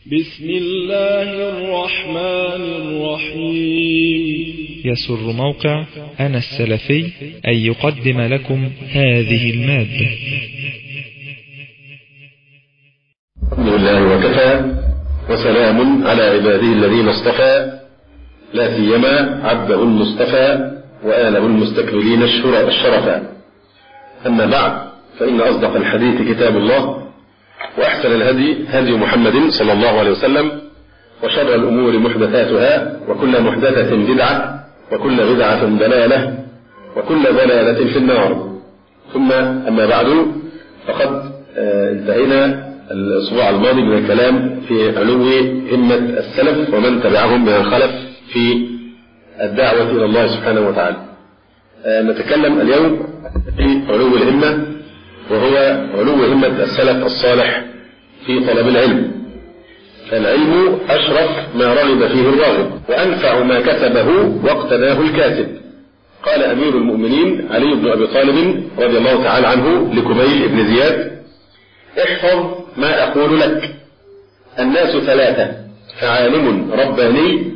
بسم الله الرحمن الرحيم. يسر موقع أنا السلفي أن يقدم لكم هذه المادة. الحمد لله وكفى، وسلام على عباده الذين اصطفى، لا سيما عبده المصطفى وآله المستكملين الشرفا. أما بعد، فإن أصدق الحديث كتاب الله، وأحسن الهدي هدي محمد صلى الله عليه وسلم، وشر الأمور محدثاتها، وكل محدثة بدعة، وكل بدعة ضلالة، وكل ضلالة في النار. ثم أما بعد، فقد انتهينا الأسبوع الماضي من الكلام في علو همة السلف ومن تبعهم من الخلف في الدعوة إلى الله سبحانه وتعالى. نتكلم اليوم في علو الهمة، وهو علو همة السلف الصالح في طلب العلم. فالعلم أشرف ما رغب فيه الراغب، وأنفع ما كسبه واقتناه الكاتب. قال أمير المؤمنين علي بن أبي طالب رضي الله تعالى عنه لكميل بن زياد: احفظ ما أقول لك، الناس ثلاثة: فعالم رباني،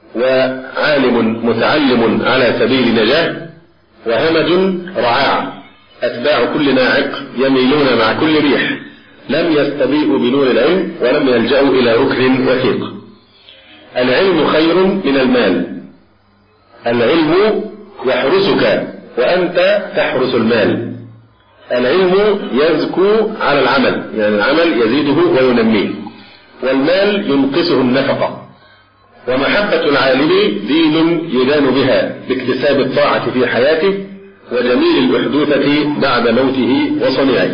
وعالم متعلم على سبيل نجاة، وهمج رعاع، أتباع كل ناعق يميلون مع كل ريح، لم يستضيئوا بنور العلم ولم يلجأوا إلى ركن وثيق. العلم خير من المال، العلم يحرسك وأنت تحرس المال. العلم يزكو على العمل، يعني العمل يزيده وينميه، والمال ينقصه النفقة. ومحبة العالم دين يدان بها باكتساب الطاعة في حياته وجميل الأحدوثة بعد موته وصنيعه.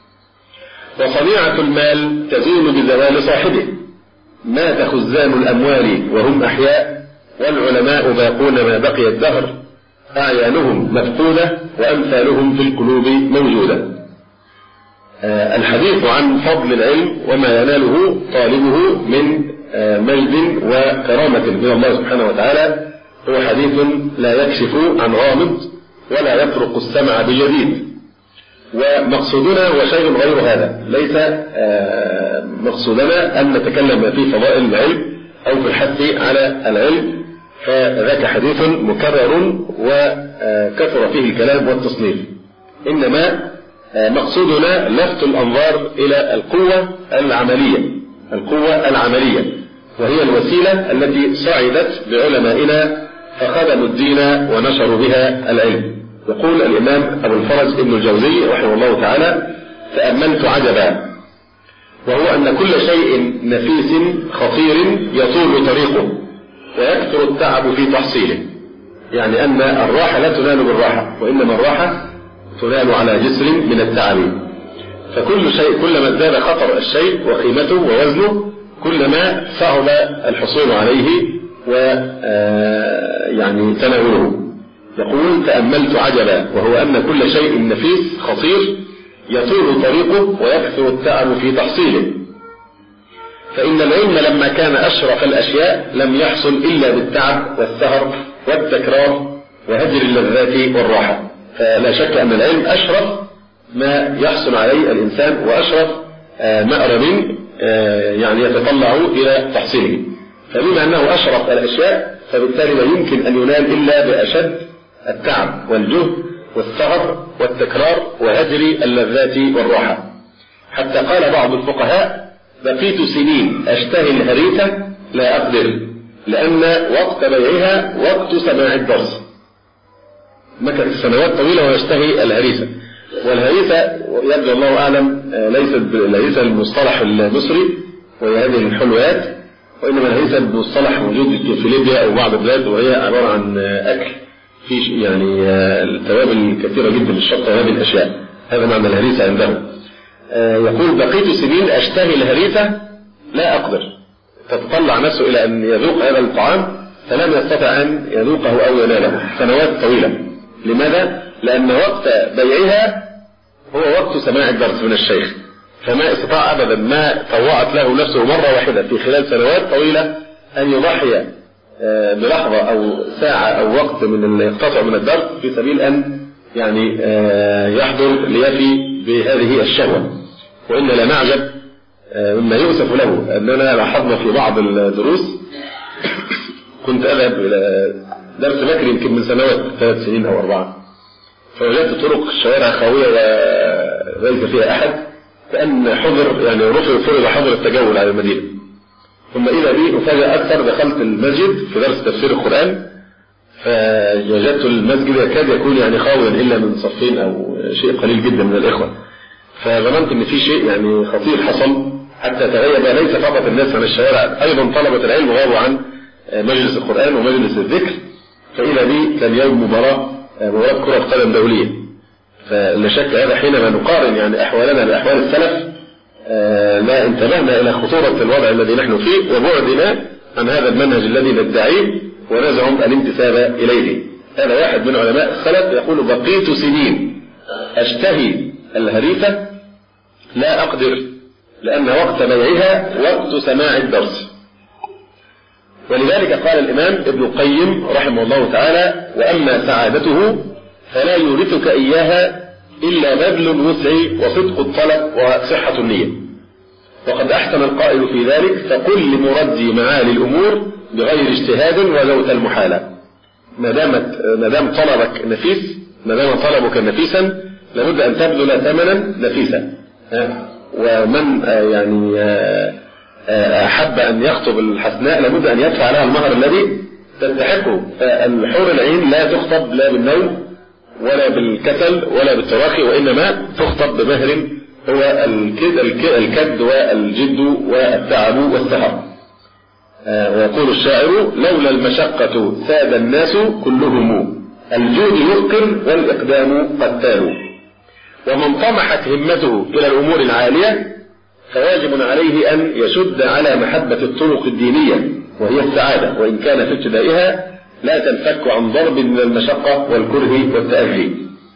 وصنيعة المال تزول بزوال صاحبه، مات خزان الأموال وهم أحياء، والعلماء باقون ما بقي الدهر، أعيانهم مفقودة وأمثالهم في القلوب موجودة. الحديث عن فضل العلم وما يناله طالبه من مجد وكرامة من الله سبحانه وتعالى هو حديث لا يكشف عن غامض ولا يطرق السمع بجديد. ومقصودنا وشيء غير هذا، ليس مقصودنا أن نتكلم في فضائل العلم أو في الحث على العلم، فذاك حديث مكرر وكثر فيه الكلام والتصنيف. إنما مقصودنا لفت الأنظار إلى القوة العملية، وهي الوسيلة التي صعدت بعلمائنا فخدموا الدين ونشروا بها العلم. يقول الإمام أبو الفرج ابن الجوزي رحمه الله تعالى: تأملت عجبا، وهو أن كل شيء نفيس خطير يطول طريقه ويكثر التعب في تحصيله. يعني أن الراحة لا تنال بالراحة، وإنما الراحة تنال على جسر من التعب. فكل شيء كلما ازداد خطر الشيء وقيمته ووزنه، كلما صعب الحصول عليه ويعني تناوله. يقول: تأملت عجبا، وهو أن كل شيء نفيس خطير يطول طريقه ويكثر التعب في تحصيله. فإن العلم لما كان أشرف الأشياء لم يحصل إلا بالتعب والسهر والتكرار وهجر اللذات والراحة. فلا شك أن العلم أشرف ما يحصل عليه الإنسان، وأشرف مأرب يعني يتطلع إلى تحصيله. فبما أنه أشرف الأشياء، فبالتالي لا يمكن أن ينال إلا بأشد التعب والجهد والسهر والتكرار وهجر اللذات والراحة. حتى قال بعض الفقهاء: بقيت سنين أشتهي الهريسة لا أقدر، لأن وقت بيعها وقت سماع الدرس. مكث سنوات طويلة ويشتهي الهريسة. والهريسة يبدو الله أعلم ليس المصطلح المصري وهي هذه الحلويات، وإنما الهريسة بمصطلح موجود في ليبيا أو بعض البلاد، وهي عبارة عن أكل في يعني التوابل كثيرة جدا للشطة وهذه الأشياء. هذا معنى الهريسة عندهم. يقول: بقيت سنين أشتهي الهريسة لا أقدر. تتطلع نفسه إلى أن يذوق هذا الطعام فلم يستطع أن يذوقه أو يناله سنوات طويلة. لماذا؟ لأن وقت بيعها هو وقت سماع الدرس من الشيخ، فما استطاع أبدا، ما طوعت له نفسه مرة واحدة في خلال سنوات طويلة أن يضحي بلحظة أو ساعة أو وقت من يقتطع من الدرس في سبيل أن يعني يحضر ليفي بهذه الشهوة. وإن لا نعجب مما يؤسف له أننا لاحظنا في بعض الدروس، كنت أذهب إلى درس بكري يمكن من سنوات 3 سنين أو 4، فوجدت طرق الشوارع خاوية وليس فيها أحد، كأن حظر يعني فرض حظر التجول على المدينة. ثم إذا بي أفاجأ أكثر، دخلت المسجد في درس تفسير القرآن، فوجدت المسجد يكاد يكون يعني خاويا إلا من صفين أو شيء قليل جدا من الإخوة. فظننت إن في شيء يعني خطير حصل، حتى تغيب ليس فقط الناس عن الشوارع، أيضا طلبة العلم غابوا عن مجلس القرآن ومجلس الذكر. فإذا بي كان يوم مباراة كرة قدم دولية. فلا شك هذا حينما نقارن يعني أحوالنا بأحوال السلف لا انتبهنا إلى خطورة الوضع الذي نحن فيه وبعدنا عن هذا المنهج الذي ندعيه ونزعم الانتساب إليه. هذا واحد من علماء السلف يقول: بقيت سنين أشتهي الهريفة لا أقدر، لأن وقت بيعها وقت سماع الدرس. ولذلك قال الإمام ابن القيم رحمه الله تعالى: وأما سعادته فلا يورثك إياها إلا بذل الوسع وصدق الطلب وصحة النية. وقد أحسن القائل في ذلك: فقل لمرجي معالي الأمور بغير اجتهاد ولوت المحالة. ما دام طلبك نفيس، ما دام طلبك نفيسا، لابد أن تبذل ثمنا نفيسا. ومن يعني أحب أن يخطب الحسناء لابد أن يدفع لها المهر الذي تستحقه. فالحور العين لا تخطب لا بالنوم ولا بالكسل ولا بالتراخي، وإنما تخطب بمهر هو الكد والجد والتعب والسهر. ويقول الشاعر: لولا المشقة ساد الناس كلهم، الجود يذكر والإقدام قتال. ومن طمحت همته إلى الأمور العالية فواجب عليه أن يشد على محبة الطرق الدينية وهي السعادة، وإن كان في ابتدائها لا تنفك عن ضرب من المشقة والكره والتأذي.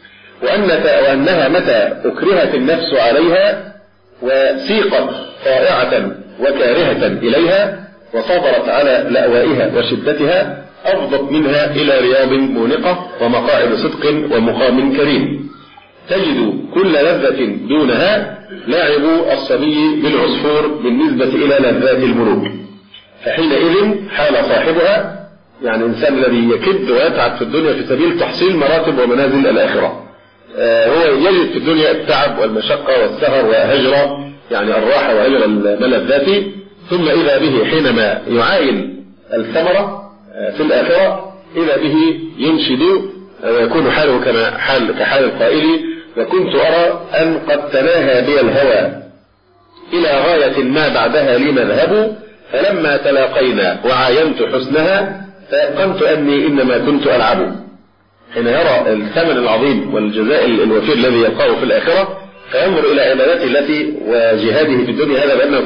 وأنها متى أكرهت النفس عليها وسيقت طائعة وكارهة إليها وصبرت على لأوائها وشدتها أفضت منها إلى رياض مونقة ومقاعد صدق ومقام كريم. تجد كل لذة دونها لعب الصبي بالعصفور بالنسبة إلى لذات الملوك. فحينئذ حال صاحبها يعني الإنسان الذي يكد ويتعب في الدنيا في سبيل تحصيل مراتب ومنازل الآخرة، هو يجد في الدنيا التعب والمشقة والسهر وهجر يعني الراحة وهجر الملذات، ثم إذا به حينما يعاين الثمرة في الآخرة إذا به ينشد ويكون حاله كحال القائل: وكنت أرى أن قد تناهى بي الهوى إلى غاية ما بعدها لي مذهب، فلما تلاقينا وعاينت حسنها فأيقنت أني إنما كنت ألعب. حين يرى الثمن العظيم والجزاء الوفير الذي يلقاه في الآخرة فينظر إلى عبادته التي وجهاده في الدنيا هذا بأنه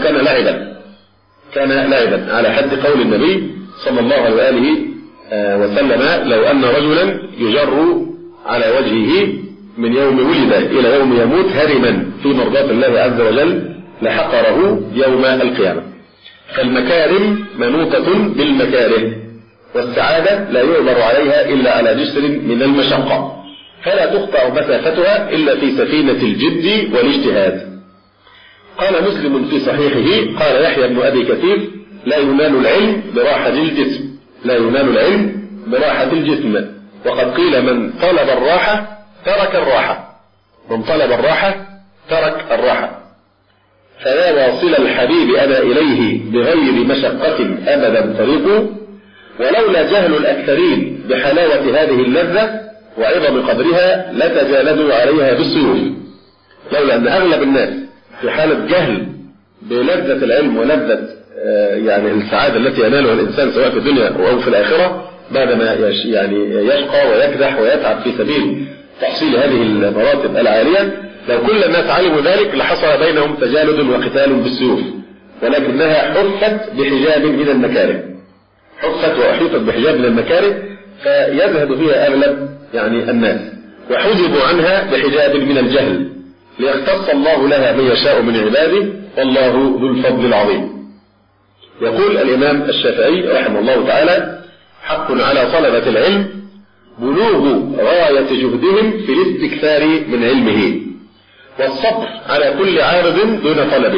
كان لعبا على حد قول النبي صلى الله عليه وآله وسلم: لو أن رجلا يجر على وجهه من يوم ولد إلى يوم يموت هرما في مرضاة الله عز وجل لحقره يوم القيامة. فالمكارم منوطة بالمكاره، والسعادة لا يعبر عليها إلا على جسر من المشقة، فلا تقطع مسافتها إلا في سفينة الجد والاجتهاد. قال مسلم في صحيحه: قال يحيى بن أبي كثير: لا ينال العلم براحة الجسم، لا ينال العلم براحة الجسم. وقد قيل: من طلب الراحة ترك الراحة، من طلب الراحة ترك الراحة. فيا واصل الحبيب أنا إليه بغير مشقة أبدا طريق، ولولا جهل الأكثرين بحلاوة هذه اللذة وعظم قدرها لتجالدوا عليها بالسيوف. لولا أن أغلب الناس في حالة جهل بلذة العلم ولذة يعني السعادة التي ينالها الإنسان سواء في الدنيا أو في الآخرة بعدما يعني يشقى ويكدح ويتعب في سبيل تحصيل هذه المراتب العالية، لو كل الناس علموا ذلك لحصل بينهم تجالد وقتال بالسيوف، ولكنها حفت بحجاب من المكاره، حفت وأحيطت بحجاب من المكاره فيزهد فيها أغلب يعني الناس، وحجبوا عنها بحجاب من الجهل ليختص الله لها من يشاء من عباده، والله ذو الفضل العظيم. يقول الإمام الشافعي رحمه الله تعالى: حق على طلبة العلم بلوغ غاية جهدهم في الاستكثار من علمه، والصبر على كل عارض دون طلبه.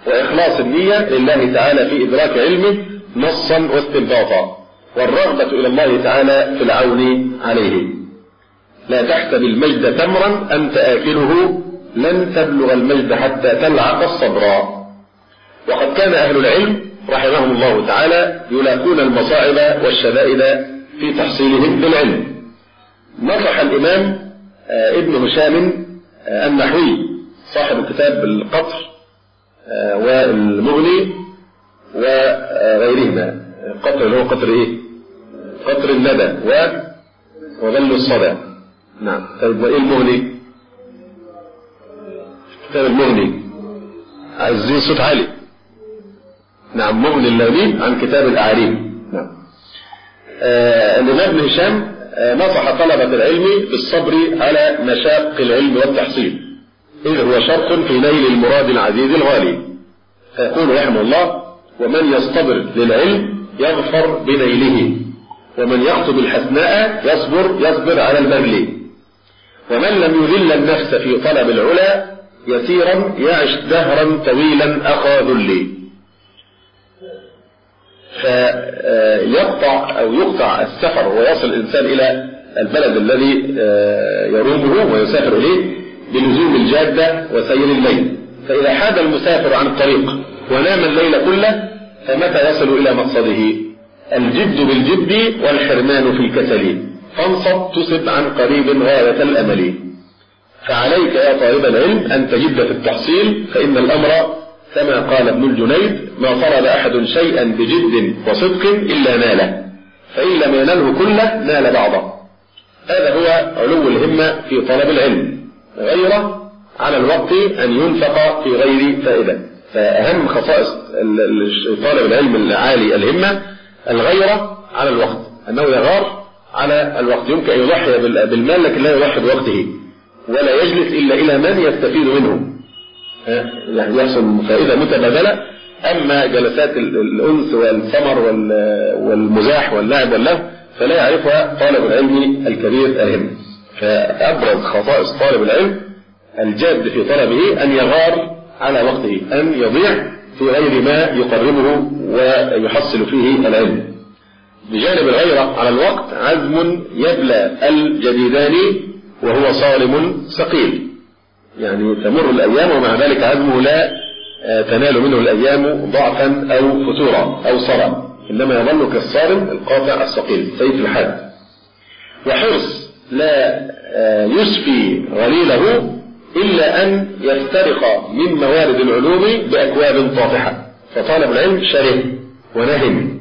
وإخلاص النية لله تعالى في إدراك علمه نصا واستنباطا، والرغبة إلى الله تعالى في العون عليه. لا تحسب المجد تمرا أنت آكله، لن تبلغ المجد حتى تلعق الصبرا. وقد كان أهل العلم رحمهم الله تعالى يلاقون المصاعب والشدائد في تحصيلهم بالعلم. نصح الإمام ابن هشام النحوي صاحب كتاب القطر والمغني وغيرهما، القطر اللي هو قطر ايه؟ قطر الندى وظل الصدى. نعم. طيب وايه المغني؟ كتاب المغني عايزين صوت عالي. نعم، مغني اللبيب عن كتاب الأعريب. نعم. الإمام ابن هشام نصح طلبة العلم بالصبر على مشاق العلم والتحصيل، إذ هو شرط في نيل المراد العزيز الغالي. فيقول رحمه الله: ومن يصطبر للعلم يظفر بنيله، ومن يخطب الحسناء يصبر على البذل، ومن لم يذل النفس في طلب العلا يسيرا يعش دهرا طويلا أخا ذلي. فيقطع أو يقطع السفر ويصل الإنسان إلى البلد الذي يرومه ويسافر إليه بلزوم الجادة وسير الليل. فإذا حاد المسافر عن الطريق ونام الليل كله فمتى يصل إلى مقصده؟ الجد بالجد والحرمان في الكسل، فانصب تصب عن قريب غاية الأمل. فعليك يا طالب العلم أن تجد في التحصيل، فإن الأمر كما قال ابن الجنيد: ما طلب أحد شيئا بجد وصدق إلا ناله، فإن لم ينله كله نال بعضه. هذا هو علو الهمة في طلب العلم، غيره على الوقت أن ينفق في غير فائدة. فأهم خصائص طالب العلم العالي الهمة الغيرة على الوقت، أنه يغار على الوقت. يمكن أن يضحي بالمال لكن لا يضحي بوقته، ولا يجلس إلا إلى من يستفيد منه، يعني يحصل فائدة متبادلة. أما جلسات الأنس والثمر والمزاح واللعب واللهو فلا يعرفها طالب العلم الكبير الهم. فأبرز خصائص طالب العلم الجاد في طلبه أن يغار على وقته، أن يضيع في غير ما يقربه ويحصل فيه العلم. بجانب الغيرة على الوقت عزم يبلى الجديدان وهو صارم ثقيل، يعني تمر الأيام ومع ذلك عزمه لا تنال منه الأيام ضعفا أو فتورا أو صرا، إنما يظل كالصارم القاطع الثقيل سيف الحاد. وحرص لا يسفي غليله إلا أن يفترق من موارد العلوم بأكواب طافحة. فطالب العلم شره ونهم،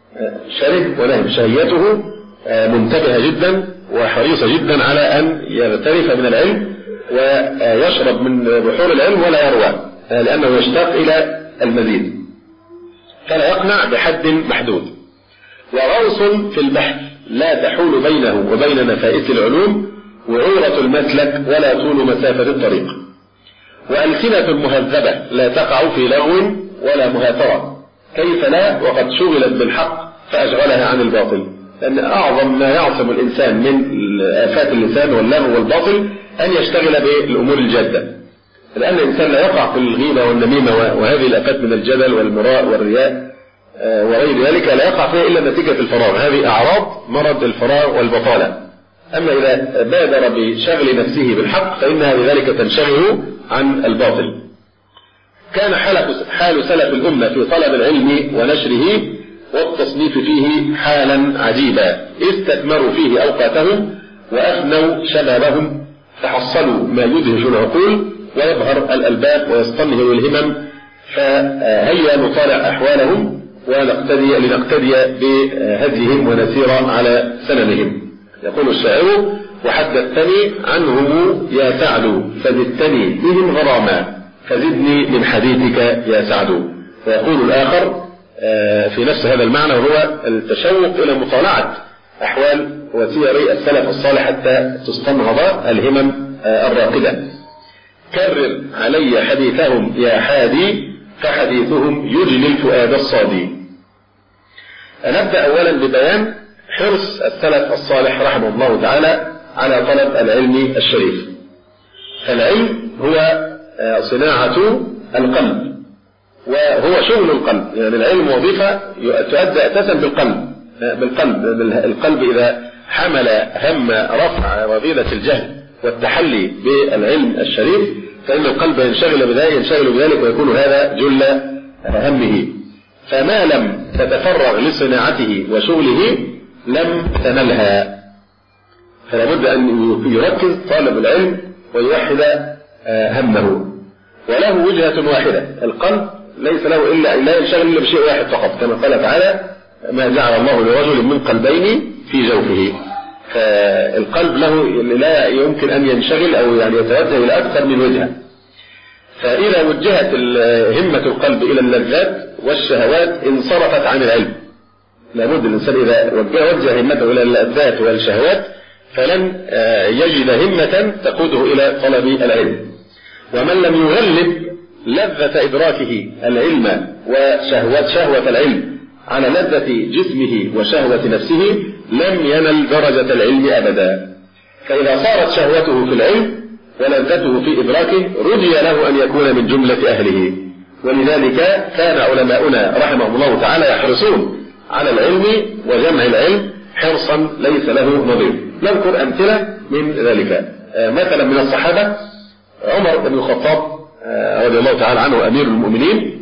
شهيته منتبهة جدا وحريصة جدا على أن يغترف من العلم ويشرب من بحور العلم ولا يروى، لأنه يشتاق إلى المزيد، فلا يقنع بحد محدود. وغوص في البحث لا تحول بينه وبين نفائس العلوم وعورة المسلك ولا طول مسافة الطريق. وألسنة مهذبة لا تقع في لغو ولا مهاترة، كيف لا وقد شغلت بالحق فأشغلها عن الباطل. لأن أعظم ما يعصم الإنسان من آفات اللسان واللغو والباطل أن يشتغل بالأمور الجادة، لأن الإنسان لا يقع في الغيبة والنميمة وهذه الآفات من الجدل والمراء والرياء وغير ذلك، لا يقع فيها إلا نتيجة الفراغ. هذه أعراض مرض الفراغ والبطالة. أما إذا بادر بشغل نفسه بالحق فإنها بذلك تنشغل عن الباطل. كان حال سلف الأمة في طلب العلم ونشره والتصنيف فيه حالا عجيبا، استثمروا فيه أوقاتهم وأفنوا شبابهم، تحصلوا ما يدهش العقول ويظهر الألباب ويستنهر الهمم. فهيا نطالع أحوالهم لنقتدي بهديهم ونسير على سننهم. يقول الشاعر: وحدثتني عنهم يا سعد فزدتني بهم غراما، فزدني من حديثك يا سعد. ويقول الآخر في نفس هذا المعنى، وهو التشوق إلى مطالعة أحوال وسير السلف الصالح حتى تستنهض الهمم الراقدة. كرر علي حديثهم يا حادي، فحديثهم يجلي الفؤاد الصادي. نبدأ أولا ببيان حرص السلف الصالح رحمه الله تعالى على طلب العلم الشريف. فالعلم هو صناعة القلب، وهو شغل القلب. يعني العلم وظيفة تؤدى أساسا بالقلب. القلب إذا حمل هم رفع رذيلة الجهل والتحلي بالعلم الشريف فإن القلب ينشغل بذلك ويكون هذا جل همه. فما لم تتفرغ لصناعته وشغله لم تنلها. فلا بد أن يركز طالب العلم ويوحد همه. وله وجهة واحدة. القلب ليس له إلا أن لا ينشغل إلا بشيء واحد فقط، كما قال تعالى: ما جعل الله لرجل من قلبين في جوفه. فالقلب له لا يمكن أن ينشغل أو يعني يتوجه إلى أكثر من وجهة. فإذا وجهت همة القلب إلى اللذات والشهوات انصرفت عن العلم. لابد الإنسان إذا وجه همته إلى اللذات والشهوات فلن يجد همة تقوده إلى طلب العلم. ومن لم يغلب لذة إدراكه العلم وشهوة العلم على لذة جسمه وشهوة نفسه لم ينل درجة العلم أبدا. فإذا صارت شهوته في العلم ولذته في إدراكه رجي له أن يكون من جملة أهله. ولذلك كان علماؤنا رحمهم الله تعالى يحرصون على العلم وجمع العلم حرصا ليس له نظير. نذكر أمثلة من ذلك. مثلا من الصحابة عمر بن الخطاب رضي الله تعالى عنه أمير المؤمنين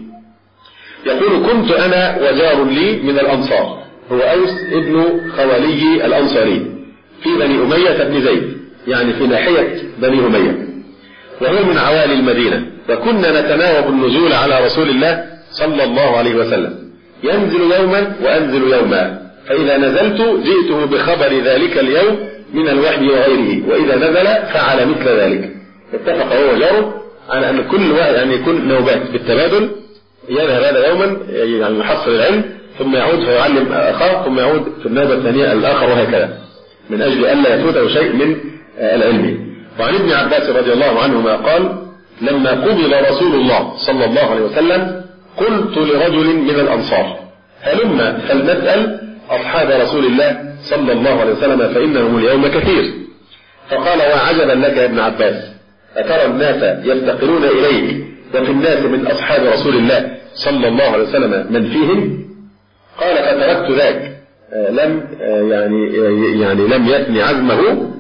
يقول: كنت أنا وجار لي من الأنصار، هو أوس ابن خوالي الأنصاري في بني أمية بن زيد، يعني في ناحية بني أمية، وهو من عوالي المدينة. وكنا نتناوب النزول على رسول الله صلى الله عليه وسلم، ينزل يوما وأنزل يوما، فإذا نزلت جئته بخبر ذلك اليوم من الوحي وغيره، وإذا نزل فعل مثل ذلك. اتفق هو وجاره على أن كل واحد يعني يكون نوبات بالتبادل، يذهب هذا يوما يعني يحصل العلم ثم يعود فيعلم أخاه ثم يعود في النوبة الثانية الآخر، وهكذا من أجل ألا يفوته شيء من العلم. وعن ابن عباس رضي الله عنهما قال: لما قبل رسول الله صلى الله عليه وسلم قلت لرجل من الأنصار: هلما فلنسأل أصحاب رسول الله صلى الله عليه وسلم فإنهم اليوم كثير. فقال: وعجبا لك يا ابن عباس، أترى الناس يفتقرون إليك وفي الناس من أصحاب رسول الله صلى الله عليه وسلم من فيهم؟ قال: فتركت ذاك. لم يثني عزمه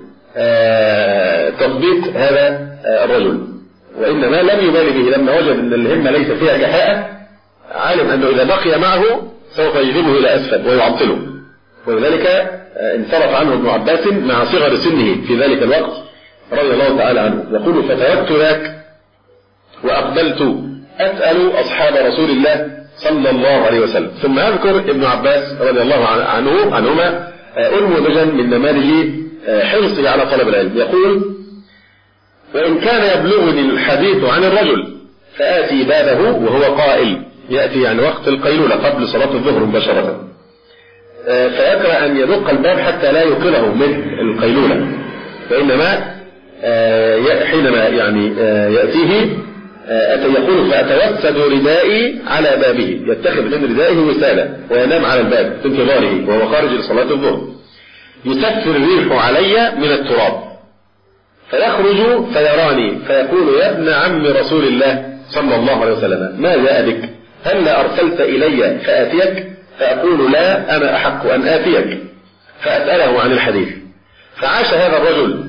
تثبيت هذا الرجل، وإنما لم يبالي به. لما وجد أن الهمة ليس فيها كفاءة علم أنه إذا بقي معه سوف يجذبه إلى أسفل ويعطله، ولذلك انصرف عنه ابن عباس مع صغر سنه في ذلك الوقت رضي الله تعالى عنه. يقول: فتركت ذاك وأقبلت أسأل أصحاب رسول الله صلى الله عليه وسلم. ثم أذكر ابن عباس رضي الله عنهما أنموذجا من نماذج حرصه على طلب العلم. يقول: وإن كان يبلغني الحديث عن الرجل فآتي بابه وهو قائل، يأتي يعني وقت القيلولة قبل صلاة الظهر مباشرة، فيكره أن يدق الباب حتى لا يقله من القيلولة، فإنما حينما يأتيه يقول: فأتوسد ردائي على بابه، يتخذ من ردائه وسادة وينام على الباب في انتظاره وهو خارج لصلاة الظهر. يسفر الريح علي من التراب، فيخرج فيراني فيقول: يا ابن عم رسول الله صلى الله عليه وسلم، ما جاء بك؟ هل أرسلت إلي فآتيك؟ فأقول: لا، أنا أحق أن آتيك. فأسأله عن الحديث. فعاش هذا الرجل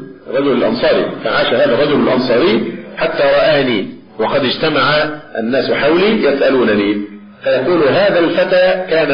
الأنصاري حتى رآني وقد اجتمع الناس حولي يسألونني، فيقول: هذا الفتى كان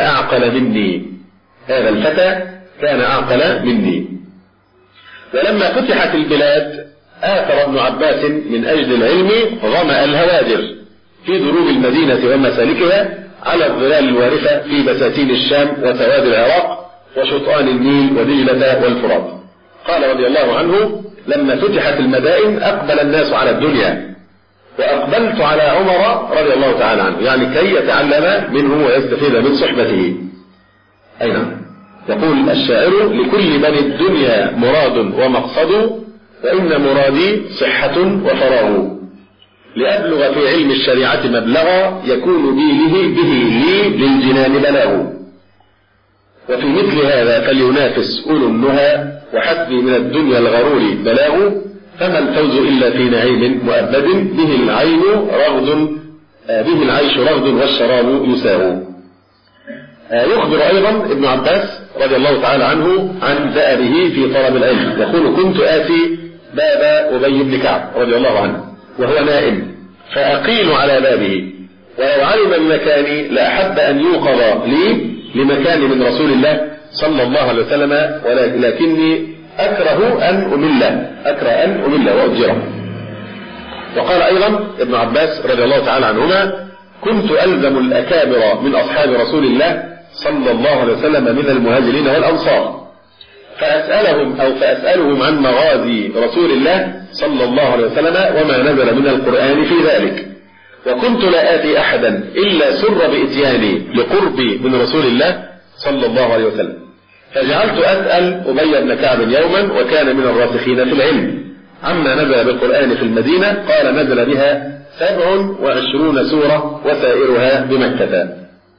أعقل مني. ولما فتحت البلاد آثر ابن عباس من أجل العلم ظمأ الهواجر في دروب المدينة ومسالكها على الظلال الوارفة في بساتين الشام وسواد العراق وشطآن النيل ودجلة والفرات. قال رضي الله عنه: لما فتحت المدائن أقبل الناس على الدنيا، وأقبلت على عمر رضي الله تعالى عنه، يعني كي يتعلم منه ويستفيد من صحبته. أين يقول الشاعر: لكل بني الدنيا مراد ومقصد، وإن مرادي صحة وفراغ، لأبلغ في علم الشريعة مبلغا، يكون به لي للجنان بلاغ. وفي مثل هذا فلينافس أولو النهى، وحسبي من الدنيا الغرور بلاغ، فما الفوز إلا في نعيم مؤبد، به العين رغد به العيش رغد والشراب يساغ. يخبر أيضا ابن عباس رضي الله تعالى عنه عن دأبه في طلب العلم، يقول: كنت آتي باب أبي بن كعب رضي الله عنه وهو نائم فأقيل على بابه، ولو علم بمكاني لأحب أن يوقظ لي لمكان من رسول الله صلى الله عليه وسلم، ولكني أكره أن أمل وأجره. وقال أيضا ابن عباس رضي الله تعالى عنهما: كنت ألزم الأكابر من أصحاب رسول الله صلى الله عليه وسلم من المهاجرين والأنصار فأسألهم عن مغازي رسول الله صلى الله عليه وسلم وما نزل من القرآن في ذلك، وكنت لا آتي أحدا إلا سر بإتياني لقربي من رسول الله صلى الله عليه وسلم، فجعلت أسأل أبي بن كعب يوما وكان من الراسخين في العلم عما نزل بالقرآن في المدينة، قال: نزل بها 27 سورة وسائرها بمكة.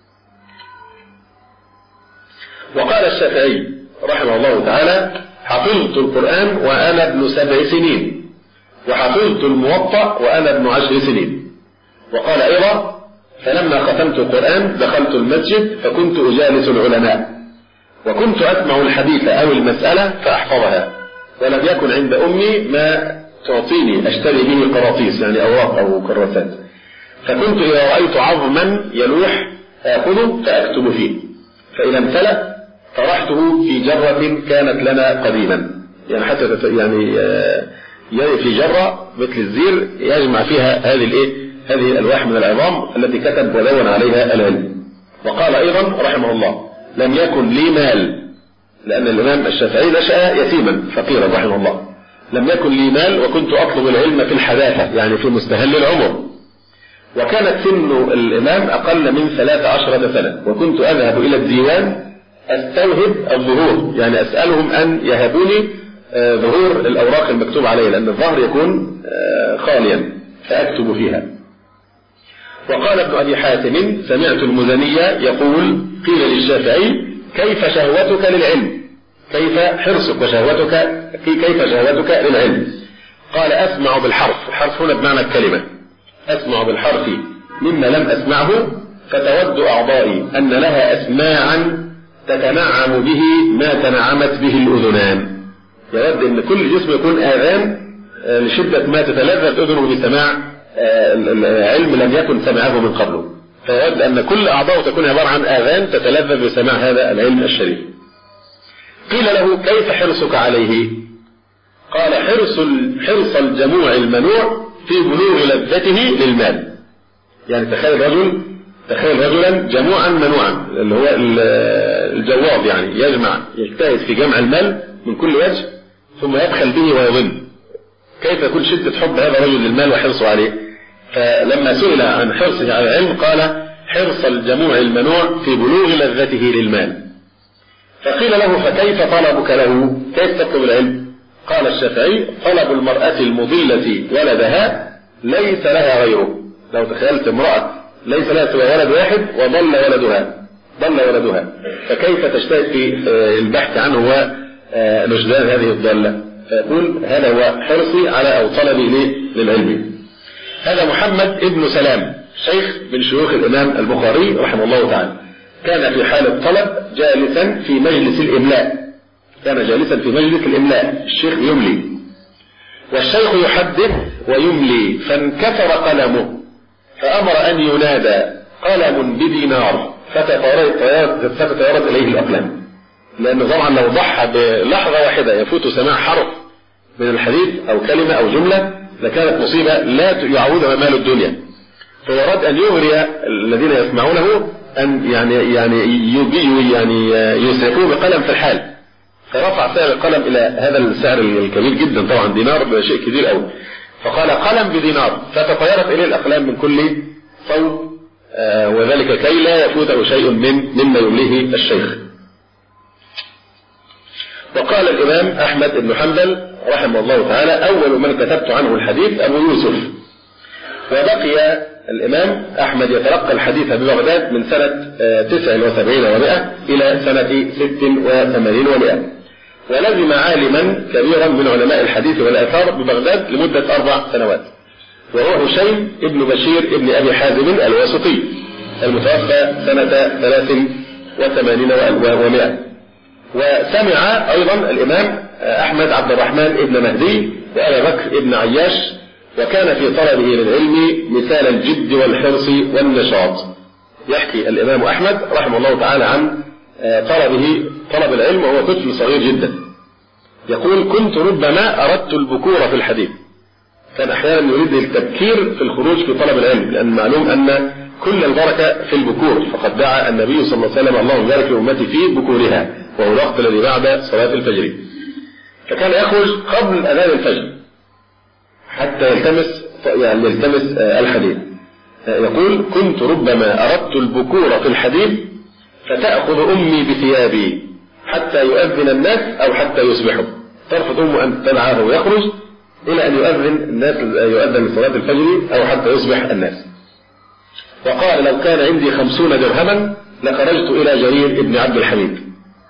وقال الشافعي رحمه الله تعالى: حفظت القرآن وأنا ابن 7 سنين، وحفظت الموطأ وأنا ابن 10 سنين. وقال أيضا: فلما ختمت القرآن دخلت المسجد فكنت أجالس العلماء، وكنت أسمع الحديث أو المسألة فأحفظها، ولم يكن عند أمي ما تعطيني أشتري به قراطيس يعني أوراق أو كراسات، فكنت إذا رأيت عظما يلوح آخذه فأكتب فيه، فإذا امتلأ طرحته في جرة كانت لنا قديما، يعني حتى يعني في جرة مثل الزير يجمع فيها هذه الألواح من العظام التي كتب ودون عليها العلم. وقال أيضا رحمه الله: لم يكن لي مال، لأن الإمام الشافعي نشأ يتيما فقيرا رحمه الله، لم يكن لي مال وكنت أطلب العلم في الحداثة يعني في مستهل العمر، وكانت سن الإمام أقل من 13 سنة، وكنت أذهب إلى الديوان أستوهب الظهور، يعني أسألهم أن يهبوني ظهور الأوراق المكتوب عليه، لأن الظهر يكون خاليا فأكتب فيها. وقال ابن أبي حاتم: سمعت المزني يقول: قيل للشافعي: كيف شهوتك للعلم؟ كيف حرصك وشهوتك كيف شهوتك للعلم؟ قال: أسمع بالحرف، الحرف هنا بمعنى الكلمة، أسمع بالحرف مما لم أسمعه، فتود أعضائي أن لها أسماعا تتنعم به ما تنعمت به الأذنان. يود أن كل جسم يكون آذان لشدة ما تتلذذ أذنه بسماع علم لم يكن سمعه من قبله، فيود أن كل أعضاءه تكون عبارة عن آذان تتلذذ بسماع هذا العلم الشريف. قيل له: كيف حرصك عليه؟ قال: حرص الجموع المنوع في بلوغ لذته للمال. يعني تخيل رجلا جموعا منوعا، اللي هو الجواب، يعني يجتهد في جمع المال من كل وجه ثم يبخل به ويظن. كيف يكون شدة حب هذا الرجل للمال وحرصه عليه؟ فلما سئل عن حرصه على العلم قال: حرص الجموع المنوع في بلوغ لذته للمال. فقيل له: فكيف طلبك له؟ كيف تطلب العلم؟ قال الشافعي: طلب المرأة المضلة ولدها ليس لها غيره. لو تخيلت امرأة ليس لها سوى ولد واحد وضل ولدها، فكيف تجتهد في البحث عنه ونجدان هذه الضالة؟ فيقول: هذا هو حرصي على أو طلبي للعلم. هذا محمد ابن سلام شيخ من شيوخ الإمام البخاري رحمه الله تعالى، كان في حال الطلب جالسا في مجلس الإملاء، الشيخ يملي والشيخ يحدث ويملي، فانكسر قلمه فأمر أن ينادى: قلم بدينار، فتطيرت إليه الأقلام. لأنه طبعا لو ضحى بلحظة واحدة يفوت سماع حرف من الحديث أو كلمة أو جملة لكانت مصيبة لا يعودها مال الدنيا، فأراد أن يغري الذين يسمعونه أن يعني يسرقوه بقلم في الحال، فرفع سعر القلم إلى هذا السعر الكبير جدا، طبعا دينار شيء كبير قوي، فقال: قلم بدينار، فتطيرت إليه الأقلام من كل صوب، وذلك كي لا يفوته شيء مما يمليه الشيخ. وقال الإمام أحمد بن حنبل رحمه الله تعالى: أول من كتبت عنه الحديث أبو يوسف. وبقي الإمام أحمد يتلقى الحديث ببغداد من سنة 79 و100 إلى سنة 86 و100، ولزم عالما كبيرا من علماء الحديث والآثار ببغداد لمدة 4 سنوات. وهو هشيم ابن بشير ابن أبي حازم الواسطي المتوفى سنة 83 و100. وسمع أيضا الإمام أحمد عبد الرحمن ابن مهدي وأبا بكر ابن عياش، وكان في طلبه للعلم مثال الجد والحرص والنشاط. يحكي الإمام أحمد رحمه الله تعالى عن طلب العلم وهو طفل صغير جدا. يقول: كنت ربما أردت البكور في الحديث. كان أحيانا يريد التبكير في الخروج في طلب العلم، لأن معلوم أن كل البركة في البكور، فقد دعا النبي صلى الله عليه وسلم: اللهم بارك لأمتي في بكورها، وهو الوقت الذي بعد صلاة الفجر. فكان يخرج قبل أذان الفجر حتى يلتمس الحديث. يقول: كنت ربما أردت البكور في الحديث فتأخذ أمي بثيابي حتى يؤذن الناس أو حتى يصبحوا. ترفض أمه أن تدعاه ويخرج إلى أن يؤذن لصلاة الفجر أو حتى يصبح الناس. وقال: لو كان عندي 50 درهما لخرجت إلى جرير ابن عبد الحميد.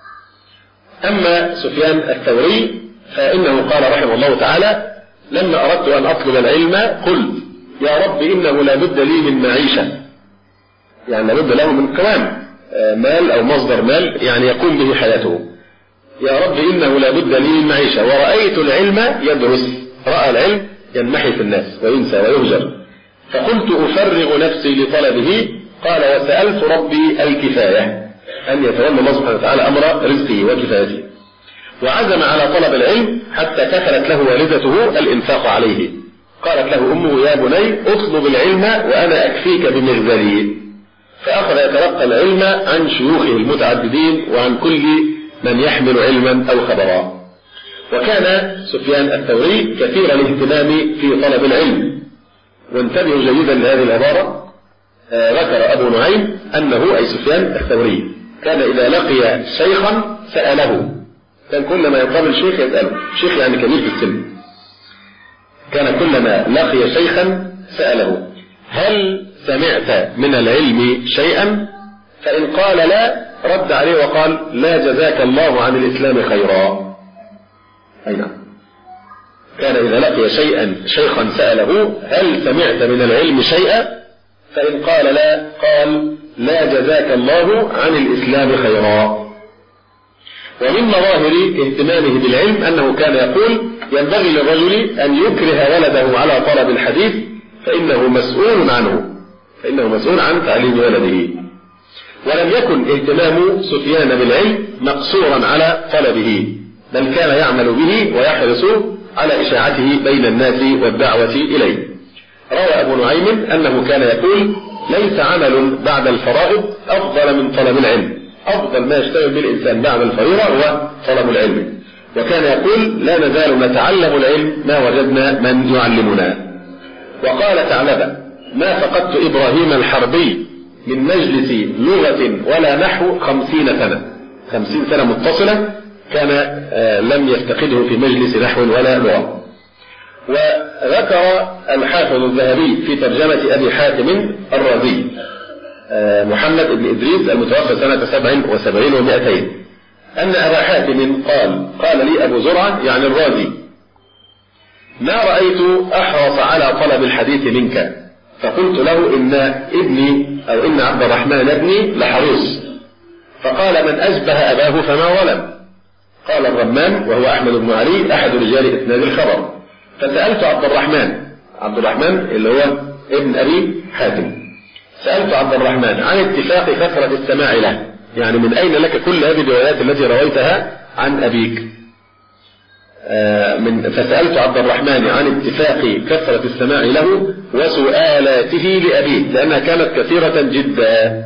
أما سفيان الثوري فإنه قال رحمه الله تعالى: لما أردت أن أطلب العلم قلت: يا رب إنه لا بد لي من معيشة، يعني لا بد له من قوام مال أو مصدر مال يعني يقوم به حياته. يا رب إنه لا بد لي من معيشة، ورأيت العلم يدرس، رأى العلم ينمحي في الناس وينسى ويهجر، فقلت أفرغ نفسي لطلبه. قال: وسألت ربي الكفاية، أن يتولى الله سبحانه وتعالى أمر رزقه وكفايته. وعزم على طلب العلم حتى كفلت له والدته الإنفاق عليه. قالت له أمه: يا بني اطلب العلم وأنا أكفيك بمغزلي. فأخذ يتلقى العلم عن شيوخه المتعددين وعن كل من يحمل علما أو خبرا. وكان سفيان الثوري كثير الاهتمام في طلب العلم. وانتبهوا جيدا لهذه العبارة. ذكر أبو نعيم أنه أي سفيان الثوري كان إذا لقي شيخا سأله، كان كلما يقابل شيخ يسأله، شيخ يعني كبير في السن، كان كلما لقي شيخا سأله: هل سمعت من العلم شيئا؟ فإن قال لا رد عليه وقال: لا جزاك الله عن الإسلام خيرا. أي نعم. كان إذا لقي شيخا سأله: هل سمعت من العلم شيئا؟ فإن قال لا قال: لا جزاك الله عن الإسلام خيرا. ومن مظاهر اهتمامه بالعلم أنه كان يقول: ينبغي للرجل أن يكره ولده على طلب الحديث فإنه مسؤول عن تعليم ولده. ولم يكن اهتمام سفيان بالعلم مقصورا على طلبه، بل كان يعمل به ويحرص على إشاعته بين الناس والدعوة إليه. روى أبو نعيم أنه كان يقول: ليس عمل بعد الفرائض أفضل من طلب العلم، أفضل ما يشتغل به الإنسان بعد الفريضة هو طلب العلم. وكان يقول: لا نزال نتعلم العلم ما وجدنا من يعلمنا. وقال ثعلبة: ما فقدت إبراهيم الحربي من مجلس لغة ولا نحو 50 سنة، 50 سنة متصلة كان لم يفتقده في مجلس نحو ولا لغة. وذكر الحافظ الذهبي في ترجمة أبي حاتم الرازي محمد بن إدريس المتوفى سنة 77 و200 أن أبا حاتم قال لي أبو زرعة يعني الرازي: ما رأيت أحرص على طلب الحديث منك. فقلت له: إن عبد الرحمن ابني لحريص. فقال: من أشبه أباه فما ظلم. قال الرمان وهو أحمد بن علي أحد رجال إسناد الخبر. فسألت عبد الرحمن اللي هو ابن أبي حاتم، سألت عبد الرحمن عن اتفاق كثرة السماع له، يعني من أين لك كل هذه الروايات التي رويتها عن أبيك. فسألت عبد الرحمن عن اتفاق كثرة السماع له وسؤالاته لأبيه، لأنها كانت كثيرة جدا.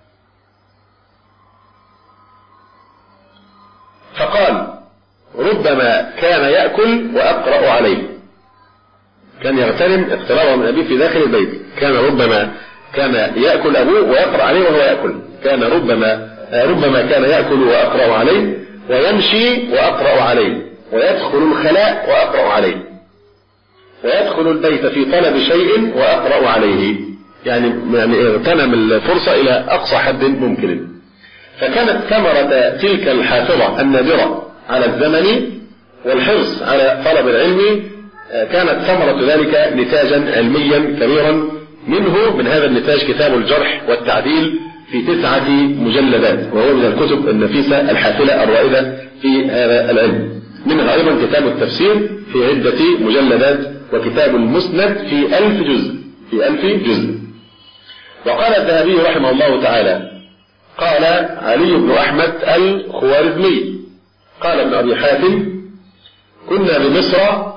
فقال: ربما كان يأكل وأقرأ عليه، كان يغتنم اقترابه من أبيه في داخل البيت. ربما كان يأكل أبوه ويقرأ عليه وهو يأكل. كان ربما كان يأكل وأقرأ عليه، ويمشي وأقرأ عليه، ويدخل الخلاء وأقرأ عليه، ويدخل البيت في طلب شيء وأقرأ عليه، يعني اغتنم الفرصة إلى أقصى حد ممكن. فكانت ثمرة تلك الحافظة النادرة على الزمن والحرص على طلب العلم كانت ثمرة ذلك نتاجا علميا كبيرا، منه من هذا النتاج كتاب الجرح والتعديل في 9 مجلدات، وهو من الكتب النفيسة الحافلة الرائدة في هذا العلم. منها أيضا كتاب التفسير في عدة مجلدات، وكتاب المسند في 1000 جزء، في 1000 جزء. وقال الذهبي رحمه الله تعالى: قال علي بن أحمد الخوارزمي قال ابن أبي حاتم: كنا بمصر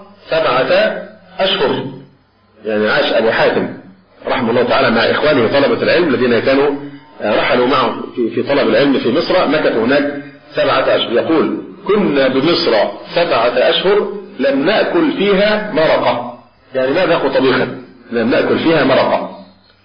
7 أشهر. يعني عاش أبو حاتم رحمه الله تعالى مع إخوانه طلبة العلم الذين كانوا رحلوا معه في طلب العلم في مصر، مكثوا هناك 7 أشهر. يقول: كنا بمصر 7 أشهر لم نأكل فيها مرقة، يعني ما ذاقوا طبيخا، لم نأكل فيها مرقة.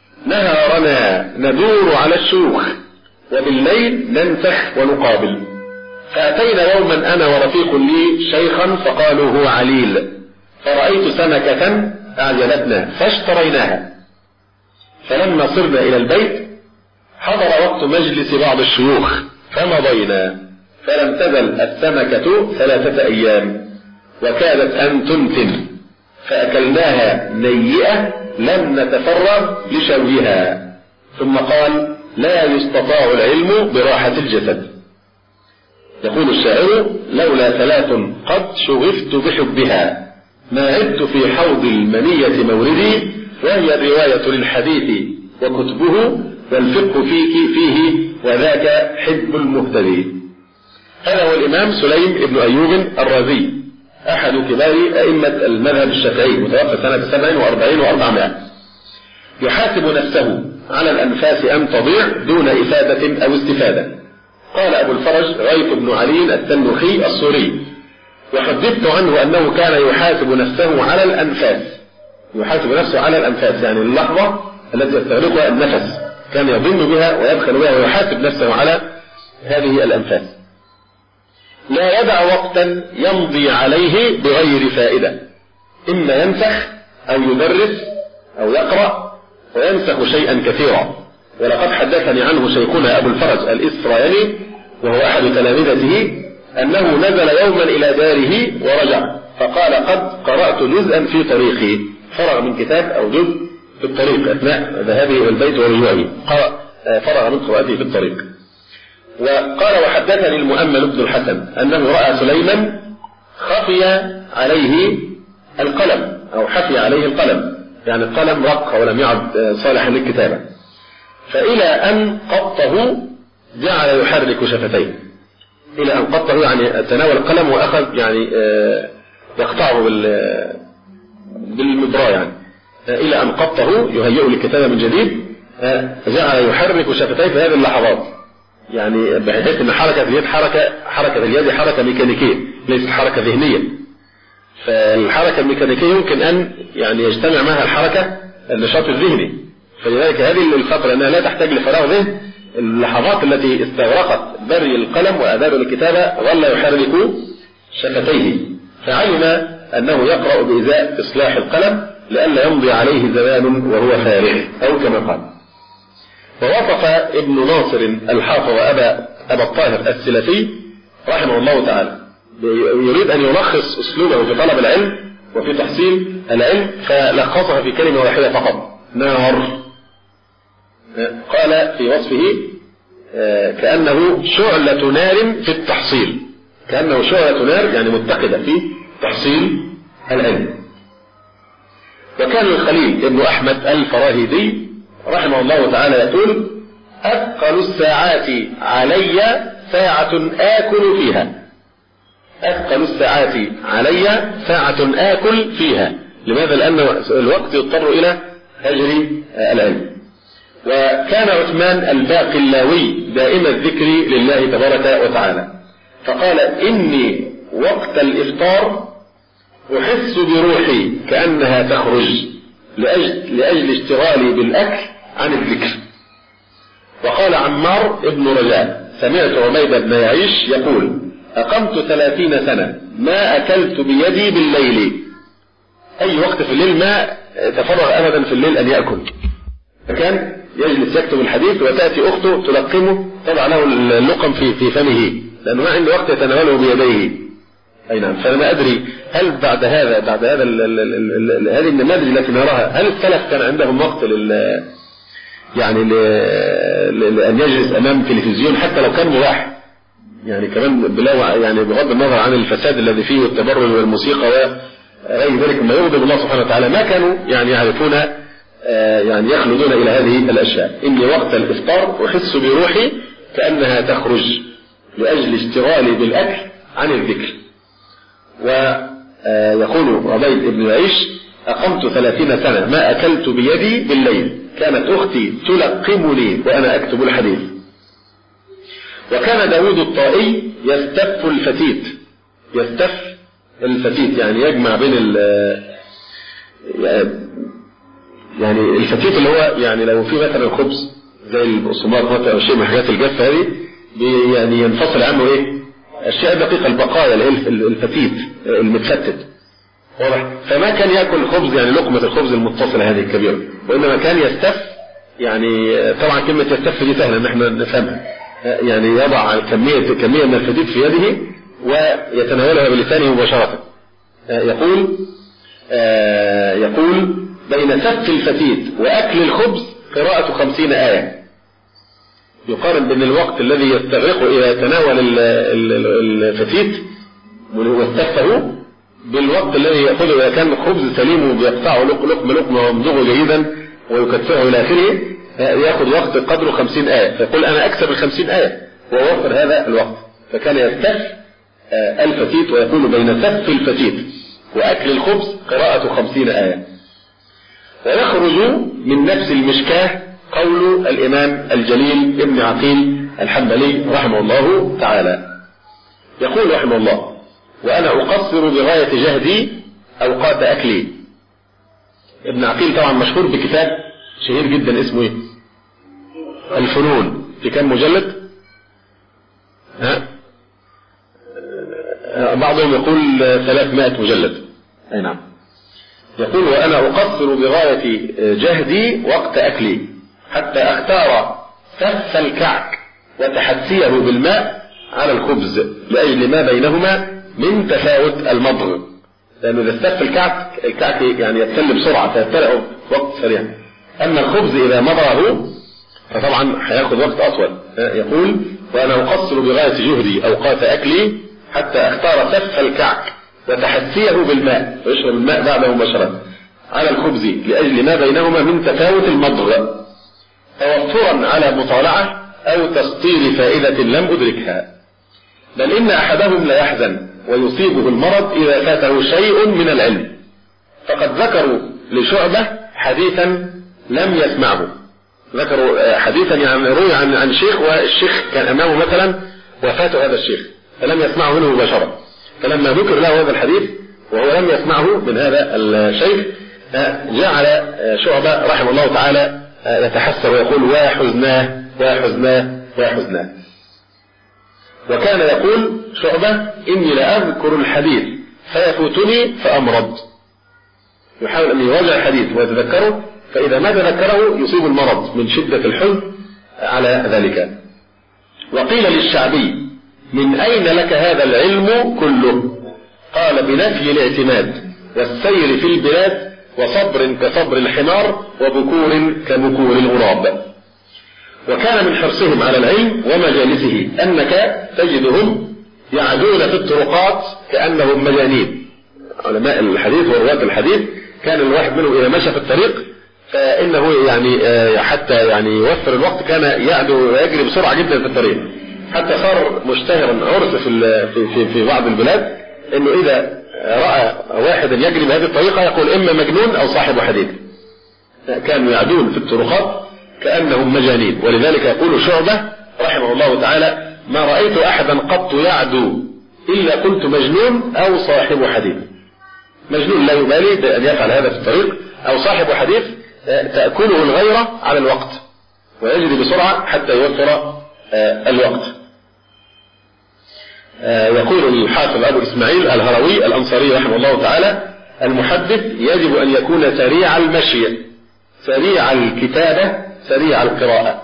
نهارنا ندور على الشيوخ، وبالليل ننتخ ونقابل. فأتينا يوما أنا ورفيق لي شيخا فقالوا هو عليل، فرأيت سمكة أعجبتنا فاشتريناها. فلما صرنا إلى البيت حضر وقت مجلس بعض الشيوخ فمضينا، فلم تزل السمكة 3 أيام وكادت أن تنتن، فأكلناها نيئة لم نتفرغ لشويها. ثم قال: لا يستطاع العلم براحة الجسد. يقول الشاعر: لولا 3 قد شغفت بحبها، ما عدت في حوض المنية موردي، وهي الرواية للحديث وكتبه، والفقه فيه وذاك حب المهتدي. هذا هو الإمام سليم بن أيوب الرازي، أحد كبار أئمة المذهب الشافعي، متوفى سنة 47 و400. يحاسب نفسه على الأنفاس أن تضيع دون إفادة أو استفادة. قال أبو الفرج غيث بن علي التنوخي السوري: وحدثت عنه أنه كان يحاسب نفسه على الأنفاس. يحاسب نفسه على الأنفاس يعني اللحظة التي يستغرقها النفس، كان يظن بها ويبخل بها ويحاسب نفسه على هذه الأنفاس. لا يدع وقتا يمضي عليه بغير فائدة، إما ينسخ أو يدرس أو يقرأ وينسخ شيئا كثيرا. ولقد حدثني عنه شيخنا أبو الفرج الإسرائيلي وهو أحد تلامذته أنه نزل يوما إلى داره ورجع، فقال: قد قرأت جزءا في طريقي. فرغ من كتاب أو جزء في الطريق أثناء ذهابه إلى البيت ورجوعه، فرغ من قراءته في الطريق. وقال: وحدثني المؤمل بن الحسن أنه رأى سليما خفي عليه القلم أو حفي عليه القلم، يعني القلم رق ولم يعد صالحا للكتابة، فإلى أن قطه جعل يحرك شفتيه. إلى أن قطه يعني تناول القلم وأخذ يعني يقطعه بالمبراة، يعني إلى أن قطه يهيئه للكتابة من جديد، جعل يحرك شفتيه في هذه اللحظات، يعني بحيث أن حركة اليد حركة اليد حركة ميكانيكية ليست حركة ذهنية. فالحركة الميكانيكية يمكن أن يعني يجتمع معها الحركة النشاط الذهني، فلذلك هذه الفترة أنها لا تحتاج لفراغ ذهن. اللحظات التي استغرقت بري القلم وأداء الكتابة ظل يحرك شفتيه، فعلم أنه يقرأ بإزاء إصلاح القلم لئلا يمضي عليه زمان وهو فارغ أو كما قال. ووصف ابن ناصر الحافظ أبا الطاهر السلفي رحمه الله تعالى، يريد أن يلخص أسلوبه في طلب العلم وفي تحصيل العلم، فلخصها في كلمة واحدة فقط: نار. قال في وصفه: كأنه شعلة نار في التحصيل، كأنه شعلة نار يعني متقدة في تحصيل العلم. وكان الخليل ابن أحمد الفراهيدي رحمه الله تعالى يقول: أثقل الساعات علي ساعة آكل فيها. أثقل الساعات علي ساعة آكل فيها. لماذا؟ لأن الوقت يضطر إلى هجر العلم. وكان عثمان الباقلاوي دائم الذكر لله تبارك وتعالى، فقال: إني وقت الإفطار أحس بروحي كأنها تخرج لأجل اشتغالي بالأكل عن الذكر. وقال عمار ابن رجاء: سمعت عبيد بن يعيش يقول: أقمت 30 سنة ما أكلت بيدي بالليل. أي وقت في الليل ما تفرغ أبدا في الليل أن يأكل، فكان يجلس يكتب الحديث وتأتي أخته تلقمه، تضع له اللقم في فمه، لأنه ما عنده وقت يتناوله بيديه. أي نعم. فأنا ما أدري هل بعد هذا هذه النماذج التي نراها، هل السلف كان عندهم وقت يعني لأن يجلس أمام تلفزيون حتى لو كان مباح، يعني كمان بلا يعني بغض النظر عن الفساد الذي فيه والتبرج والموسيقى وغير ذلك ما يغضب الله سبحانه وتعالى، ما كانوا يعني يعرفون يعني يخلدون إلى هذه الأشياء. إني وقت الإفطار أحس بروحي كأنها تخرج لأجل اشتغالي بالأكل عن الذكر. ويقول عبيد بن عيش: أقمت 30 سنة ما أكلت بيدي بالليل، كانت أختي تلقمني وأنا أكتب الحديث. وكان داود الطائي يستف الفتيت يعني يجمع بين يعني الفتيت اللي هو يعني لو في مثلا خبز زي البقسماط مثلا أو شيء من الحاجات الجافة هذه يعني ينفصل عنه الشيء دقيق البقايا اللي هي الفتيت المتفتت، واضح؟ فما كان يأكل خبز يعني لقمة الخبز المتصلة هذه الكبيرة، وإنما كان يستف. يعني طبعا كلمة يستف دي سهلة ان احنا نفهمها، يعني يضع كمية من الفتيت في يده ويتناولها بلسانه مباشرة. يقول بين سف الفتيت وأكل الخبز قراءة 50 آية. يقارن بين الوقت الذي يستغرقه إلى تناول الفتيت واستفه بالوقت الذي يأخذه إذا كان خبز سليم وبيقطعه لقمة ويمضغه جيدا ويكثره إلى آخره، يأخذ وقت قدره 50 آية. فيقول أنا أكسب 50 آية ووفر هذا الوقت. فكان يستف الفتيت ويقول بين سف الفتيت وأكل الخبز قراءة 50 آية. ويخرج من نفس المشكاه قول الإمام الجليل ابن عقيل الحنبلي رحمه الله تعالى، يقول رحمه الله: وأنا أقصر بغاية جهدي أوقات أكلي. ابن عقيل طبعا مشهور بكتاب شهير جدا اسمه الفنون، في كم مجلد؟ بعضهم يقول 300 مجلد. أي نعم. يقول: وأنا أقصر بغاية جهدي وقت أكلي حتى أختار سف الكعك وتحسيه بالماء على الخبز لأجل ما بينهما من تفاوت المضغ، لأنه إذا استف الكعك يعني يبتل بسرعة فيبتلعه وقت سريع، أما الخبز إذا مضغه فطبعا هياخد وقت أطول. يقول: وأنا أقصر بغاية جهدي أوقات أكلي حتى أختار سف الكعك وتحسيه بالماء ويشرب الماء بعده مباشرة على الخبز لأجل ما بينهما من تفاوت المضغ، توفرا على مطالعة أو تسطير فائدة لم أدركها، بل إن أحدهم لا يحزن ويصيبه المرض إذا فاته شيء من العلم. فقد ذكروا لشعبة حديثا لم يسمعه، ذكروا حديثا يعني روي عن شيخ، والشيخ كان أمامه مثلا وفاته هذا الشيخ فلم يسمعه منه مباشرة، فلما ذكر له هذا الحديث وهو لم يسمعه من هذا الشيخ جعل شعبة رحمه الله تعالى يتحسر ويقول: وحزناه وحزناه وحزناه. وكان يقول شعبة: إني لأذكر الحديث فيفوتني فأمرض. يحاول أن يراجع الحديث ويتذكره، فإذا ما تذكره يصيب المرض من شدة الحزن على ذلك. وقيل للشعبي: من أين لك هذا العلم كله؟ قال: بنفي الاعتماد والسير في البلاد وصبر كصبر الحمار وبكور كبكور الغراب. وكان من حرصهم على العلم ومجالسه أنك تجدهم يعدون في الطرقات كأنهم مجانين. علماء الحديث ورواة الحديث كان الواحد منهم إذا مشى في الطريق فإنه يعني حتى يعني يوفر الوقت كان يعدو ويجري بسرعة جدا في الطريق، حتى صار مشتهرا عرف في بعض البلاد إنه إذا رأى واحدا يجري بهذه الطريقة يقول إما مجنون أو صاحب حديث. كانوا يعدون في الطرقات كأنهم مجانين. ولذلك يقول شعبة رحمه الله تعالى: ما رأيت أحدا قط يعدو إلا كنت مجنون أو صاحب حديث. مجنون لا يبالي بأن يفعل هذا في الطريق، أو صاحب حديث تأكله الغيرة على الوقت ويجري بسرعة حتى يوفر الوقت. يقول الحافظ أبو إسماعيل الهروي الأنصاري رحمه الله تعالى: المحدث يجب أن يكون سريع المشي سريع الكتابة سريع القراءة.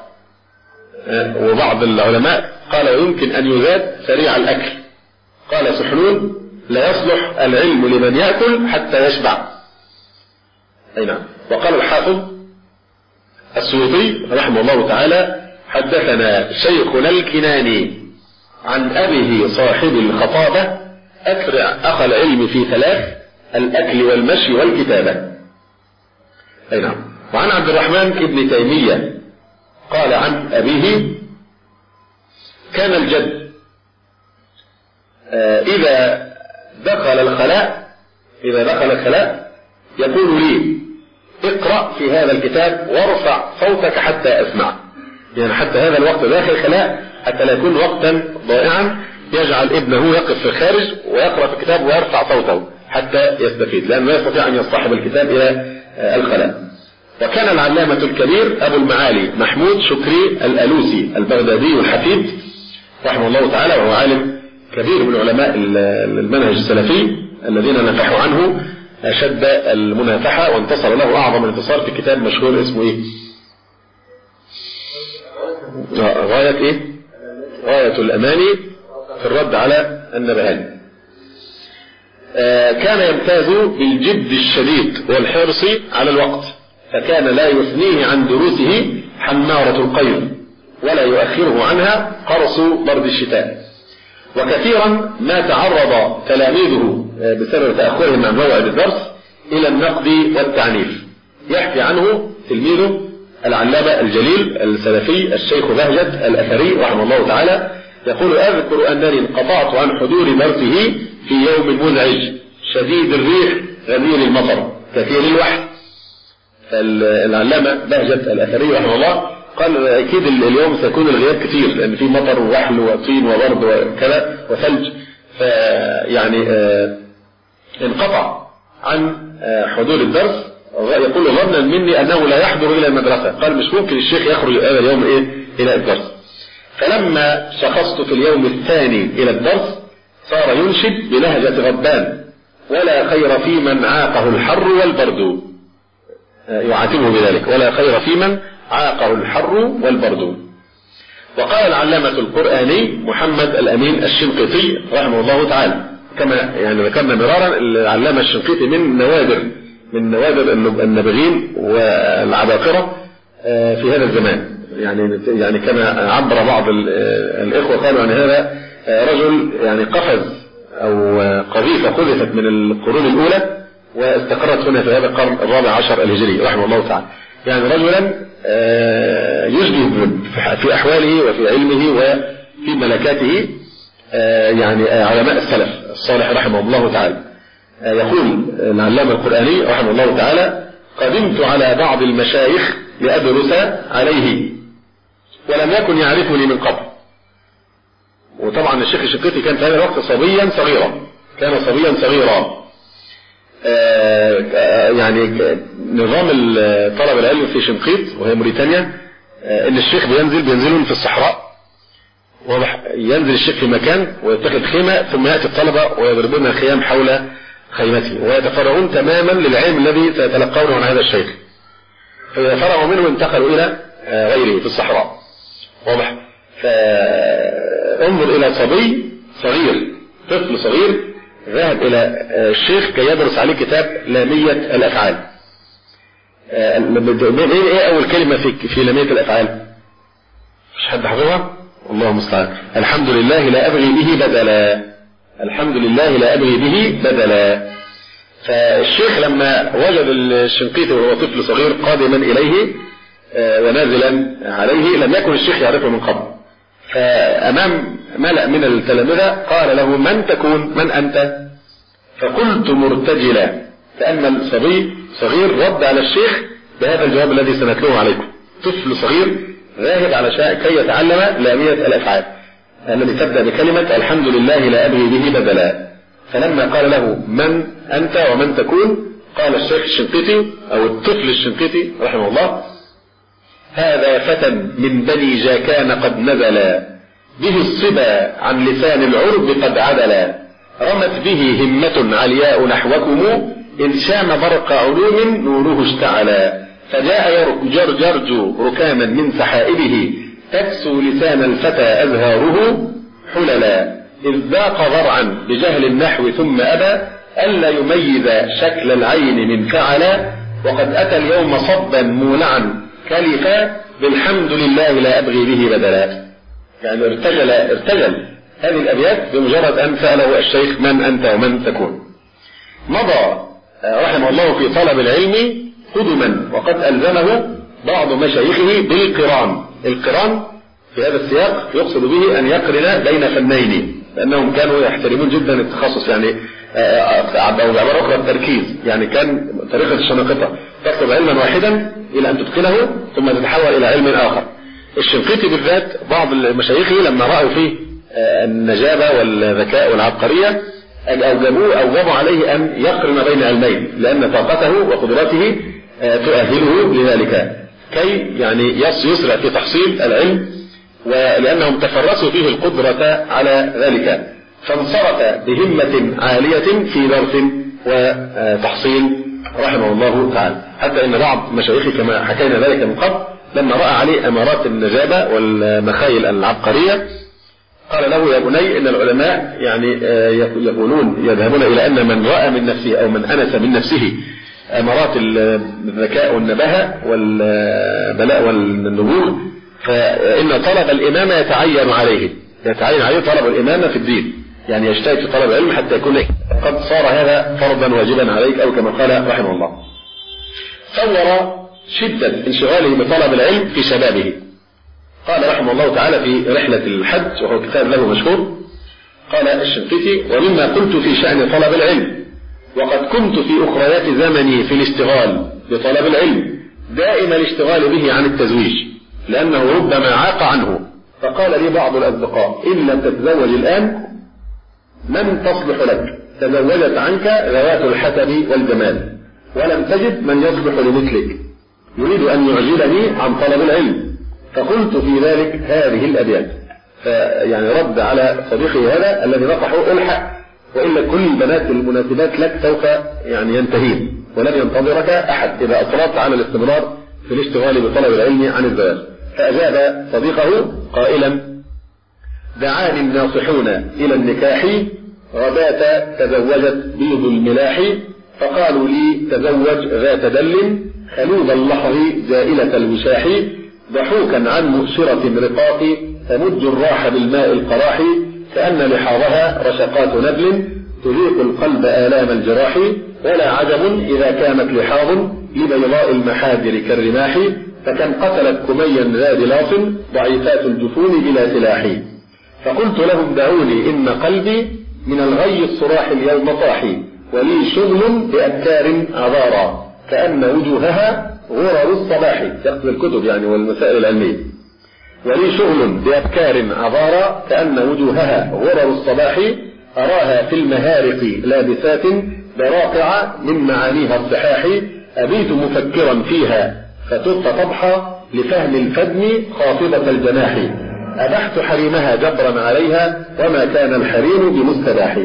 وبعض العلماء قال: يمكن أن يزاد سريع الأكل. قال سحنون: لا يصلح العلم لمن يأكل حتى يشبع. أي نعم. وقال الحافظ السيوطي رحمه الله تعالى: حدثنا شيخنا الكناني عن أبيه صاحب الخطابة أخ العلم في 3: الأكل والمشي والكتابة. أي نعم. وعن عبد الرحمن ابن تيمية قال عن أبيه: كان الجد إذا دخل الخلاء يقول لي: اقرأ في هذا الكتاب وارفع صوتك حتى أسمع. يعني حتى هذا الوقت داخل الخلاء حتى لا يكون وقتا ضائعا يجعل ابنه يقف في الخارج ويقرأ في الكتاب ويرفع صوته حتى يستفيد، لأنه لا يستطيع أن يصطحب الكتاب إلى الخلاء. وكان العلامة الكبير أبو المعالي محمود شكري الألوسي البغدادي الحفيد رحمه الله تعالى، وهو عالم كبير من علماء المنهج السلفي الذين نفحوا عنه أشد المنافحة، وانتصر له أعظم انتصار في كتاب مشهور اسمه إيه؟ غاية الأماني في الرد على النبهاني. كان يمتاز بالجد الشديد والحرص على الوقت، فكان لا يثنيه عن دروسه حمارة القيظ ولا يؤخره عنها قرص برد الشتاء. وكثيرا ما تعرض تلاميذه بسبب تأخرهم عن موعد الدرس إلى النقد والتعنيف. يحكي عنه تلميذه العلامة الجليل السلفي الشيخ بهجت الأثري رحمه الله تعالى، يقول: أذكر أنني انقطعت عن حضور درسه في يوم مزعج شديد الريح غزير المطر كثير الوحل. العلامة بهجت الأثري رحمه الله قال: أكيد اليوم سيكون الغياب كثير لأن في مطر ووحل وطين وبرد وكذا وثلج، فيعني انقطع عن حضور الدرس. يقول: ظنا مني أنه لا يحضر إلى المدرسة. قال: مش ممكن الشيخ يخرج هذا اليوم إلى الدرس. فلما شخصت في اليوم الثاني إلى الدرس صار ينشد بلهجة غبان: ولا خير في من عاقه الحر والبرد. يعاتبه بذلك: ولا خير في من عاقه الحر والبرد. وقال العلامة القرآني محمد الأمين الشنقيطي رحمه الله تعالى، كما يعني ذكرنا مرارا العلامة الشنقيطي من نوادر النابغين والعباقرة في هذا الزمان. يعني كما عبر بعض الإخوة قالوا عن هذا رجل يعني قفز أو قذيفة قذفت من القرون الأولى واستقرت هنا في هذا القرن 14 الهجري رحمه الله تعالى. يعني رجلا يشبه في أحواله وفي علمه وفي ملكاته يعني علماء السلف الصالح رحمه الله تعالى. يقول العلامة القرآني رحمه الله تعالى: قدمت على بعض المشايخ لأدرس عليه ولم يكن يعرفني من قبل. وطبعا الشيخ الشنقيطي كان في هذا الوقت صبيا صغيرا. يعني نظام طلب العلم في شنقيط وهي موريتانيا ان الشيخ بينزلون في الصحراء، ينزل الشيخ في مكان ويتخذ خيمة ثم يأتي الطلبة ويضربون الخيام حول خيمته ويتفرغون تماما للعلم الذي سيتلقونه عن هذا الشيخ. فإذا فرغوا منه انتقلوا إلى غيره في الصحراء. واضح؟ فانظر إلى صبي صغير، طفل صغير ذهب إلى الشيخ كي يدرس عليه كتاب لامية الأفعال. ايه أول كلمة في لامية الأفعال؟ مش حد حافظها؟ الله المستعان. الحمد لله لا أبغي به بدلا. الحمد لله لا أبغي به بدلا. فالشيخ لما وجد الشنقيطي وهو طفل صغير قادما إليه ونازلا عليه لم يكن الشيخ يعرفه من قبل، فأمام ملأ من التلامذة قال له: من تكون؟ من أنت؟ فقلت مرتجلا، كأن الصبي صغير رد على الشيخ بهذا الجواب الذي سنتلوه عليكم. طفل صغير ذاهب على كي يتعلم لامية الأفعال التي تبدأ بكلمة الحمد لله لا أبغي به بدلا. فلما قال له: من أنت ومن تكون؟ قال الشيخ الشنقيطي أو الطفل الشنقيطي رحمه الله: هذا فتى من بني جاكان قد نزلا، به الصبا عن لسان العرب قد عدلا، رمت به همة علياء نحوكم، إن شام برق علوم نوره اشتعلا، فجاء يرجرج ركاما من سحائبه، تكسو لسان الفتى أزهاره حللا، إذ ذاق ضرعا بجهل النحو ثم أبى ألا يميز شكل العين من فعلا وقد أتى اليوم صبا مولعا كلفا بالحمد لله لا أبغي به بدلا. يعني ارتجل هذه الأبيات بمجرد أن سأله الشيخ من أنت ومن تكون. مضى رحمه الله في طلب العلم قدما وقد ألزمه بعض مشايخه بالقران. القران في هذا السياق يقصد به أن يقرن بين فنين، لأنهم كانوا يحترمون جدا التخصص، يعني أو بعبارة أخرى التركيز. يعني كان طريقة الشنقطة تطلب علما واحدا إلى أن تتقنه ثم تتحول إلى علم آخر. الشنقيطي بالذات بعض مشايخه لما رأوا فيه النجابة والذكاء والعبقرية أوجبوا عليه أن يقرن بين علمين، لأن طاقته وقدراته تؤهله لذلك كي يعني يسرع في تحصيل العلم، ولأنهم تفرسوا فيه القدرة على ذلك، فانصرف بهمة عالية في درس وتحصيل رحمه الله تعالى. حتى إن بعض مشايخه كما حكينا ذلك من قبل لما رأى عليه أمارات النجابة والمخايل العبقرية قال له يا بني إن العلماء يعني يذهبون إلى أن من رأى من نفسه أو من أنس من نفسه أمارات الذكاء والنباهة والبلاء والنبوغ فإن طلب الإمامة يتعين عليه طلب الإمامة في الدين، يعني يجتهد في طلب العلم حتى يكون قد صار هذا فرضا واجبا عليك أو كما قال رحمه الله. صور شدة انشغاله بطلب العلم في شبابه. قال رحمه الله تعالى في رحلة الحج وهو كتاب له مشهور، قال الشنقيطي ومما قلت في شأن طلب العلم وقد كنت في أخريات زمني في الاشتغال بطلب العلم دائما الاشتغال به عن التزويج لأنه ربما عاق عنه، فقال لي بعض الأصدقاء إن لم تتزوج الآن من تصلح لك، تزوجت عنك ذوات الحسب والجمال ولم تجد من يصلح لمثلك يريد أن يعجلني عن طلب العلم، فقلت في ذلك هذه الأبيات. فيعني رد على صديقه هذا الذي نصحه الحق وإلا كل البنات المناسبات لك سوف يعني ينتهين ولن ينتظرك أحد إذا أصررت على الاستمرار في الاشتغال بطلب العلم عن الزواج. فأجاب صديقه قائلا دعاني الناصحون إلى النكاح غداة تزوجت بيض الملاح فقالوا لي تزوج ذات دل خلوب اللحظ زائلة الوشاح ضحوكا عن مؤشرة رقاق تمج الراح بالماء القراح كأن لحاظها رشقات نبل تذيق القلب آلام الجراح ولا عجب إذا كانت لحاظ لبيضاء المحاجر كالرماح فكم قتلت كميا ذا دلاص ضعيفات الجفون بلا سلاح. فقلت لهم دعوني إن قلبي من الغي الصراح اليوم طاحي ولي شغل بأفكار عذارى كأن وجوهها غرر الصباح، يقصد الكتب يعني والمسائل العلمية. ولي شغل بأفكار عذارى كأن وجوهها غرر الصباح أراها في المهارق لابسات براقع من معانيها الصحاح أبيت مفكرا فيها فتبقى طبحا لفهم الفدم خافضة الجناح أبحت حريمها جبرا عليها وما كان الحريم بمستباح.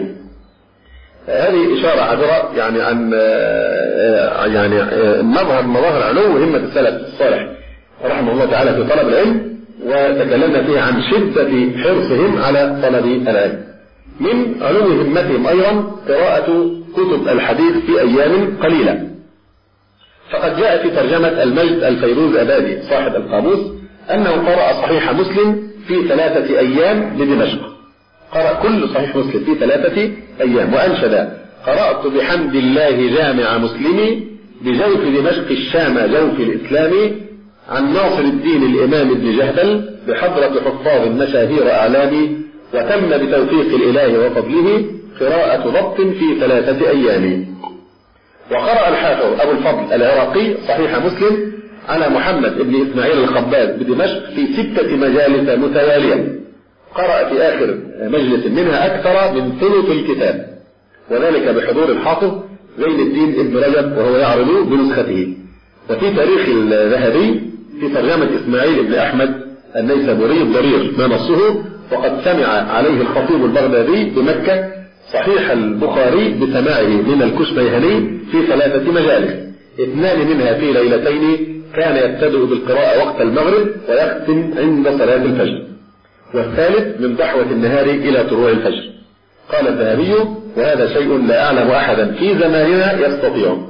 هذه إشارة عبرة يعني عن مظهر علو همة السلف الصالح رحمه الله تعالى في طلب العلم، وتكلمنا فيه عن شدة حرصهم على طلب العلم. من علو همتهم أيضا قراءة كتب الحديث في أيام قليلة. فقد جاء في ترجمة المجد الفيروز أبادي صاحب القاموس أنه قرأ صحيح مسلم في 3 أيام بدمشق، قرأ كل صحيح مسلم في 3 أيام وأنشد قرأت بحمد الله جامع مسلمي بجوف دمشق الشام جوف الإسلام عن ناصر الدين الإمام ابن جهبل بحضرة حفاظ مشاهير أعلامي وتم بتوفيق الإله وفضله قراءة ضبط في 3 أيام. وقرأ الحافظ أبو الفضل العراقي صحيح مسلم على محمد بن إسماعيل الخباز بدمشق في 6 مجالس متوالية، قرأ في آخر مجلس منها أكثر من ثلث الكتاب، وذلك بحضور الحافظ زين الدين ابن رجب وهو يعرض بنسخته. وفي تاريخ الذهبي في ترجمة إسماعيل بن أحمد النيسابوري الضرير ما نصه وقد سمع عليه الخطيب البغدادي بمكة صحيح البخاري بسماعه من الكشميهني في 3 مجالس، 2 منها في ليلتين كان يبتدئ بالقراءة وقت المغرب ويختم عند صلاة الفجر. والثالث من ضحوة النهار إلى طلوع الفجر. قال الذهبي: وهذا شيء لا أعلم أحدا في زماننا يستطيعه.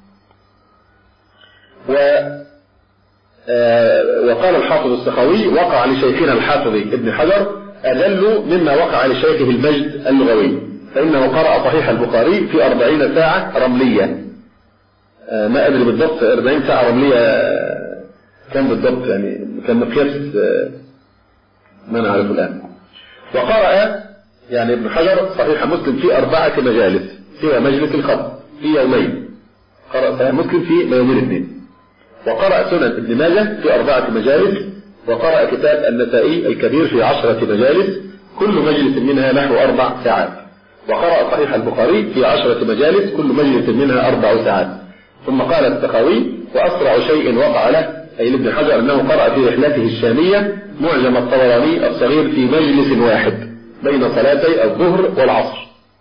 وقال الحافظ السخاوي: وقع لشيخنا الحافظ ابن حجر أجل مما وقع لشيخه المجد اللغوي، فإنه قرأ صحيح البخاري في 40 ساعة رملية. ما أدري بالضبط 40 ساعة رملية كم بالضبط، يعني كان مقياس ما نعرف الآن. وقرأ يعني ابن حجر صحيح مسلم في 4 مجالس، سوى مجلس الخط في يومين. قرأ صحيح مسلم في يومين اثنين. وقرأ سنن ابن ماجه في 4 مجالس. وقرأ كتاب النسائي الكبير في 10 مجالس، كل مجلس منها نحو 4 ساعات. وقرأ صحيح البخاري في 10 مجالس، كل مجلس منها 4 ساعات. ثم قال السخاوي: وأسرع شيء وقع له أي لابن حجر أنه قرأ في رحلته الشامية معجم الطبراني الصغير في مجلس واحد بين صلاتي الظهر والعصر.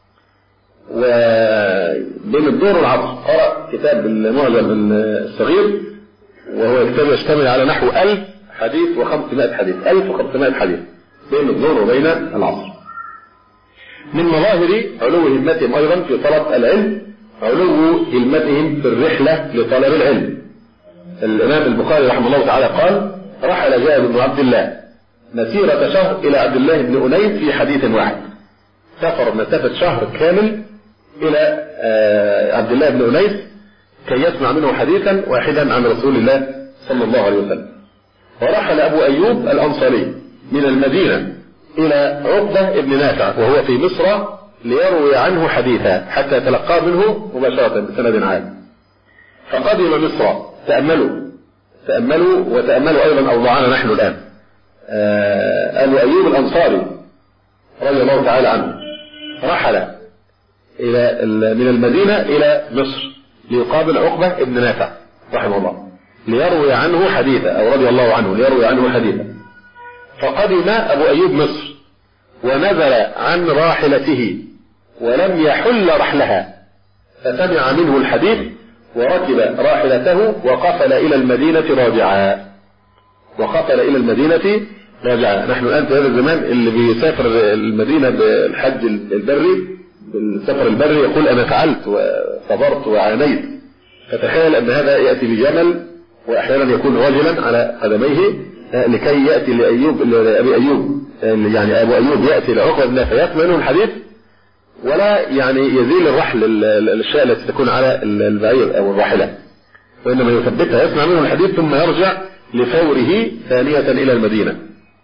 وبين الظهر والعصر قرأ كتاب المعجم الصغير، وهو كتاب يشتمل على نحو 1000 حديث و500 حديث، 1500 حديث بين الظهر وبين العصر. من مظاهر علو همتهم أيضا في طلب العلم علو همتهم في الرحلة لطلب العلم. الإمام البخاري رحمه الله تعالى قال: رحل جابر بن عبد الله مسيرة شهر إلى عبد الله بن أنيس في حديث واحد. سافر مسافة شهر كامل إلى عبد الله بن أنيس كي يسمع منه حديثا واحدا عن رسول الله صلى الله عليه وسلم. ورحل أبو أيوب الأنصاري من المدينة إلى عقبة بن نافع وهو في مصر ليروي عنه حديثا حتى تلقى منه مباشرة بسند عام. فقدم مصر. تأملوا وتأملوا أيضا أوضاعنا نحن الآن. أبو أيوب الأنصاري رضي الله تعالى عنه رحل من المدينة إلى مصر ليقابل عقبة بن نافع رحمه الله ليروي عنه حديثا، أو رضي الله عنه ليروي عنه حديثا. فقدم أبو أيوب مصر ونزل عن راحلته ولم يحل رحلها، فسمع منه الحديث وركب راحلته وقفل إلى المدينة راجعا. نحن الآن في هذا الزمان اللي بيسافر المدينة بالحج البري بالسفر البري يقول: أنا فعلت وصبرت وعانيت. فتخيل أن هذا يأتي بجمل وأحيانا يكون راجلا على قدميه لكي يأتي لأبي أيوب، يعني أبو أيوب يأتي لعقبة بن نافع يسمع منه الحديث ولا يعني يزيل الرحل الأشياء التي تكون على البعير أو الراحلة، وإنما يثبتها يسمع منه الحديث ثم يرجع لفوره ثانية إلى المدينة.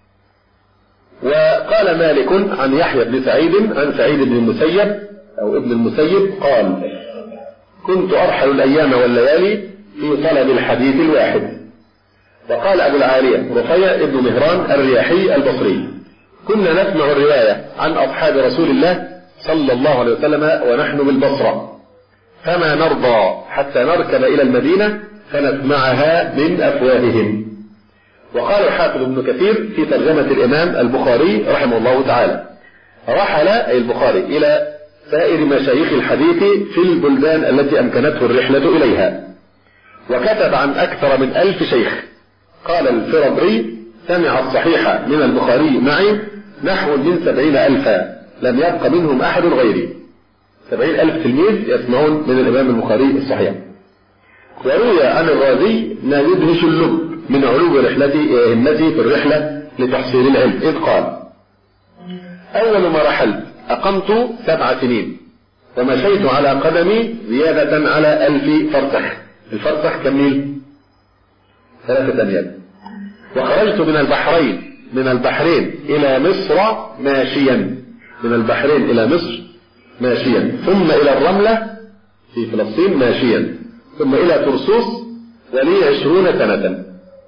وقال مالك عن يحيى بن سعيد عن سعيد بن المسيب أو ابن المسيب قال: كنت أرحل الأيام والليالي في طلب الحديث الواحد. وقال أبو العالية رفيع ابن مهران الرياحي البصري: كنا نسمع الرواية عن أصحاب رسول الله صلى الله عليه وسلم ونحن بالبصرة، فما نرضى حتى نركب إلى المدينة فنسمعها من أفواههم. وقال الحافظ ابن كثير في ترجمة الإمام البخاري رحمه الله تعالى: رحل أي البخاري إلى سائر مشايخ الحديث في البلدان التي أمكنته الرحلة إليها، وكتب عن أكثر من 1000 شيخ. قال الفربري: سمع الصحيح من البخاري معي نحو من 70,000 لم يبق منهم أحد غيري. 70,000 تلميذ يسمعون من الإمام البخاري الصحيح. وروي عن الرازي ما يدهش اللب من علو همتي في الرحلة لتحصيل العلم، إذ قال: أول ما رحلت أقمت 7 سنين ومشيت على قدمي زيادة على 1000 فرسخ. الفرسخ كميل 3 أميال. وخرجت من البحرين إلى مصر ماشيا، ثم إلى الرملة في فلسطين ماشيا، ثم إلى ترسوس ولي 20 سنة.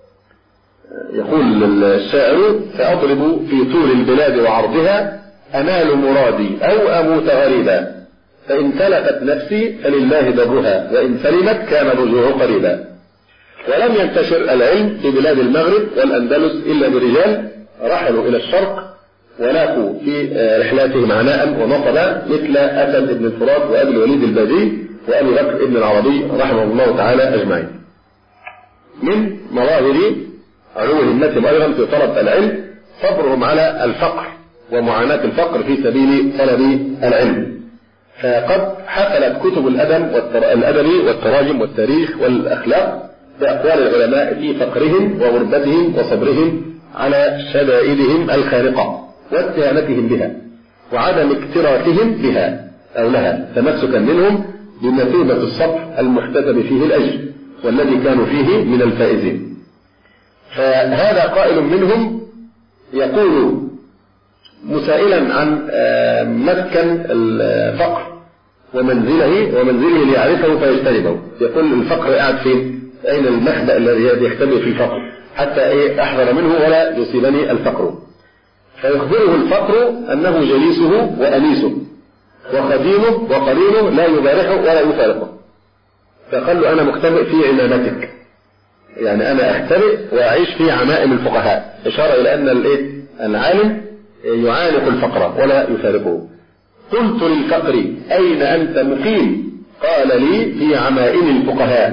يقول الشاعر: سأضرب في طول البلاد وعرضها أنال مرادي أو أموت غريبا، فإن تلفت نفسي فلله درها، وإن سلمت كان الرجوع قريبا. ولم ينتشر العلم في بلاد المغرب والأندلس إلا برجال رحلوا إلى الشرق ولاقوا في رحلاتهم عناء ونصبا مثل أسد بن الفرات وأبي الوليد الباجي وأبي بكر بن العربي رحمه الله تعالى أجمعين. من مظاهر علو همتهم أيضا في طلب العلم صبرهم على الفقر ومعاناة الفقر في سبيل طلب العلم. فقد حفلت كتب الأدب والتراجم والتاريخ والأخلاق بأقوال العلماء في فقرهم وغربتهم وصبرهم على شدائدهم الخارقة واتهامتهم بها وعدم اكتراثهم بها أو لها، تمسكا منهم بمثوبة الصبر المحتسب فيه الأجر والذي كانوا فيه من الفائزين. فهذا قائل منهم يقول مسائلا عن مسكن الفقر ومنزله ليعرفه فيجتنبه، يقول الفقر قاعد فين؟ أين المخبأ الذي يختبئ في الفقر حتى أحذر منه ولا يصيبني الفقر؟ فيخبره الفقر أنه جليسه وأنيسه وخديمه وقرينه لا يبارحه ولا يفارقه. فقال له أنا مختبئ في عمامتك، يعني أنا أختبئ وأعيش في عمائم الفقهاء، إشارة إلى أن العالم يعانق الفقر ولا يفارقه. قلت للفقر أين أنت مقيم؟ قال لي في عمائم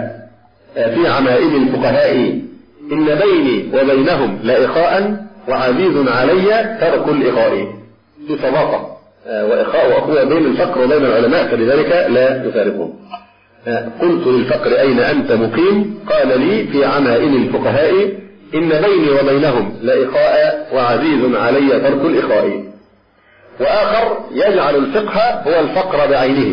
الفقهاء إن بيني وبينهم لإخاء وعزيز علي ترك الإخاء. بصداقة وإخاء وأخوة بين الفقر وبين العلماء، فلذلك لا يفارقهم. قلت للفقر أين أنت مقيم؟ قال لي في عمائم الفقهاء إن بيني وبينهم لإخاء وعزيز علي ترك الإخاء. وآخر يجعل الفقه هو الفقر بعينه،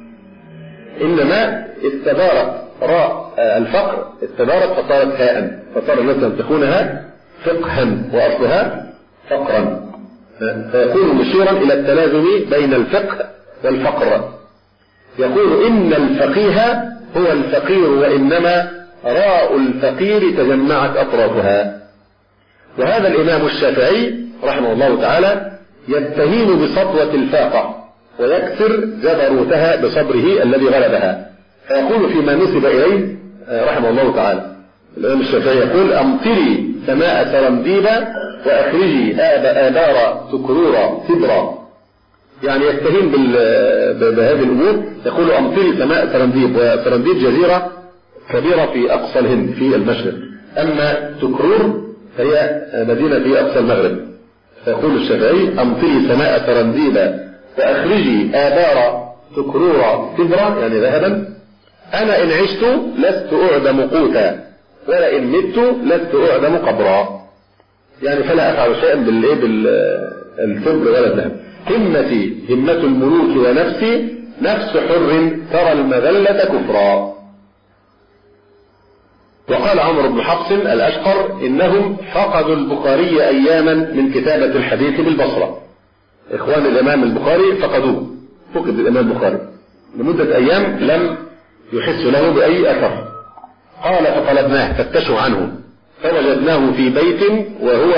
إنما استدارت راء الفقر فصارت هاء، فصار الناس ينطقونها فقها وأصلها فقرا، فيكون مشيرا إلى التلازم بين الفقه والفقر. يقول إن الفقيه هو الفقير وإنما راء الفقير تجمعت أطرافها. وهذا الإمام الشافعي رحمه الله تعالى يستهين بسطوة الفاقة ويكسر جبروتها بصبره الذي غلبها، فيقول فيما نسب إليه رحمه الله تعالى، الإمام الشافعي يقول أمطري سماء سرنديبا وأخرجي آبار سكرورا سدرا، يعني يستهين بهذه الأمور. يقول أمطري سماء سرنديب، وسرنديب جزيرة كبيرة في أقصى الهند في المشرق، أما سكرور فهي مدينة في أقصى المغرب. فيقول الشافعي أمطري سماء سرنديبا وأخرجي آبار سكرورا سدرا، يعني ذهبا، أنا إن عشت لست أعدم قوتا ولئن مت لست أعدم قبرا، يعني فلا أفعل شيئا بالفضل ولا الذهب. همتي همة الملوك ونفسي نفس حر ترى المذلة كفرا. وقال عمرو بن حفص الأشقر إنهم فقدوا البخاري أياما من كتابة الحديث بالبصرة. إخوان الإمام البخاري فقدوه، فقد الإمام البخاري لمدة أيام لم يحس له بأي أثر. قال فطلبناه فتشوا عنه فوجدناه في بيت وهو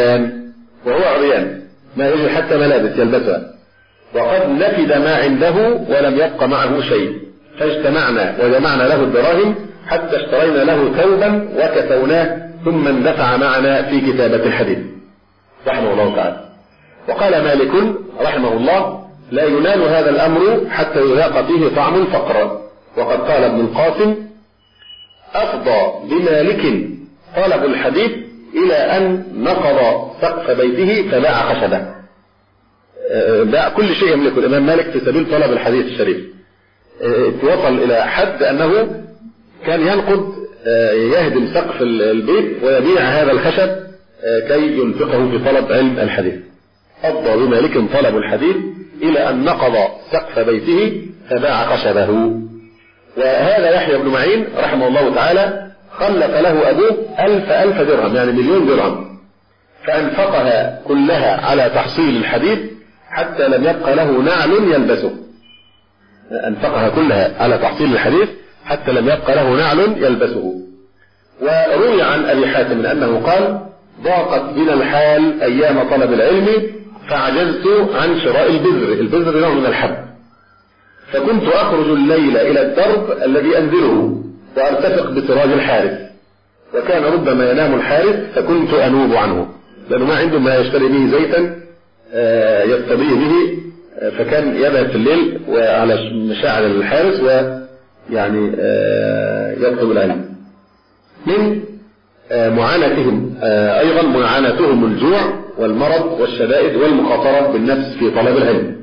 عريان ما يجد حتى ملابس يلبسها، وقد نفد ما عنده ولم يبق معه شيء، فاجتمعنا وجمعنا له الدراهم حتى اشترينا له ثوبا وكسوناه ثم اندفع معنا في كتابة الحديث رحمه الله تعالى. وقال مالك رحمه الله لا ينال هذا الأمر حتى يذاق فيه طعم الفقر. وقد قال ابن القاسم أفضى بمالك طلب الحديث إلى أن نقض سقف بيته فباع خشبه. باع كل شيء يملكه الإمام مالك في سبيل طلب الحديث الشريف. توصل إلى حد أنه كان ينقض يهدم سقف البيت ويبيع هذا الخشب كي ينفقه في طلب علم الحديث. أفضى بمالك طلب الحديث إلى أن نقض سقف بيته فباع خشبه. وهذا يحيى بن معين رحمه الله تعالى خلف له أبوه 1000 درهم، يعني 1,000,000 درهم، فأنفقها كلها على تحصيل الحديث حتى لم يبقى له نعل يلبسه. أنفقها كلها على تحصيل الحديث حتى لم يبقى له نعل يلبسه. وروي عن أبي حاتم أنه قال ضاقت بنا الحال أيام طلب العلم فعجزت عن شراء البذر نوع من الحب، فكنت أخرج الليل إلى الدرب الذي أنزله وأرتفق بسراج الحارس، وكان ربما ينام الحارس فكنت أنوب عنه، لأنه ما عنده ما يشتري به زيتا يستبيه به، فكان يذهب في الليل وعلى مشاعر الحارس ويعني يطلب العلم. من معاناتهم أيضا معاناتهم الجوع والمرض والشدائد والمخاطرة بالنفس في طلب العلم.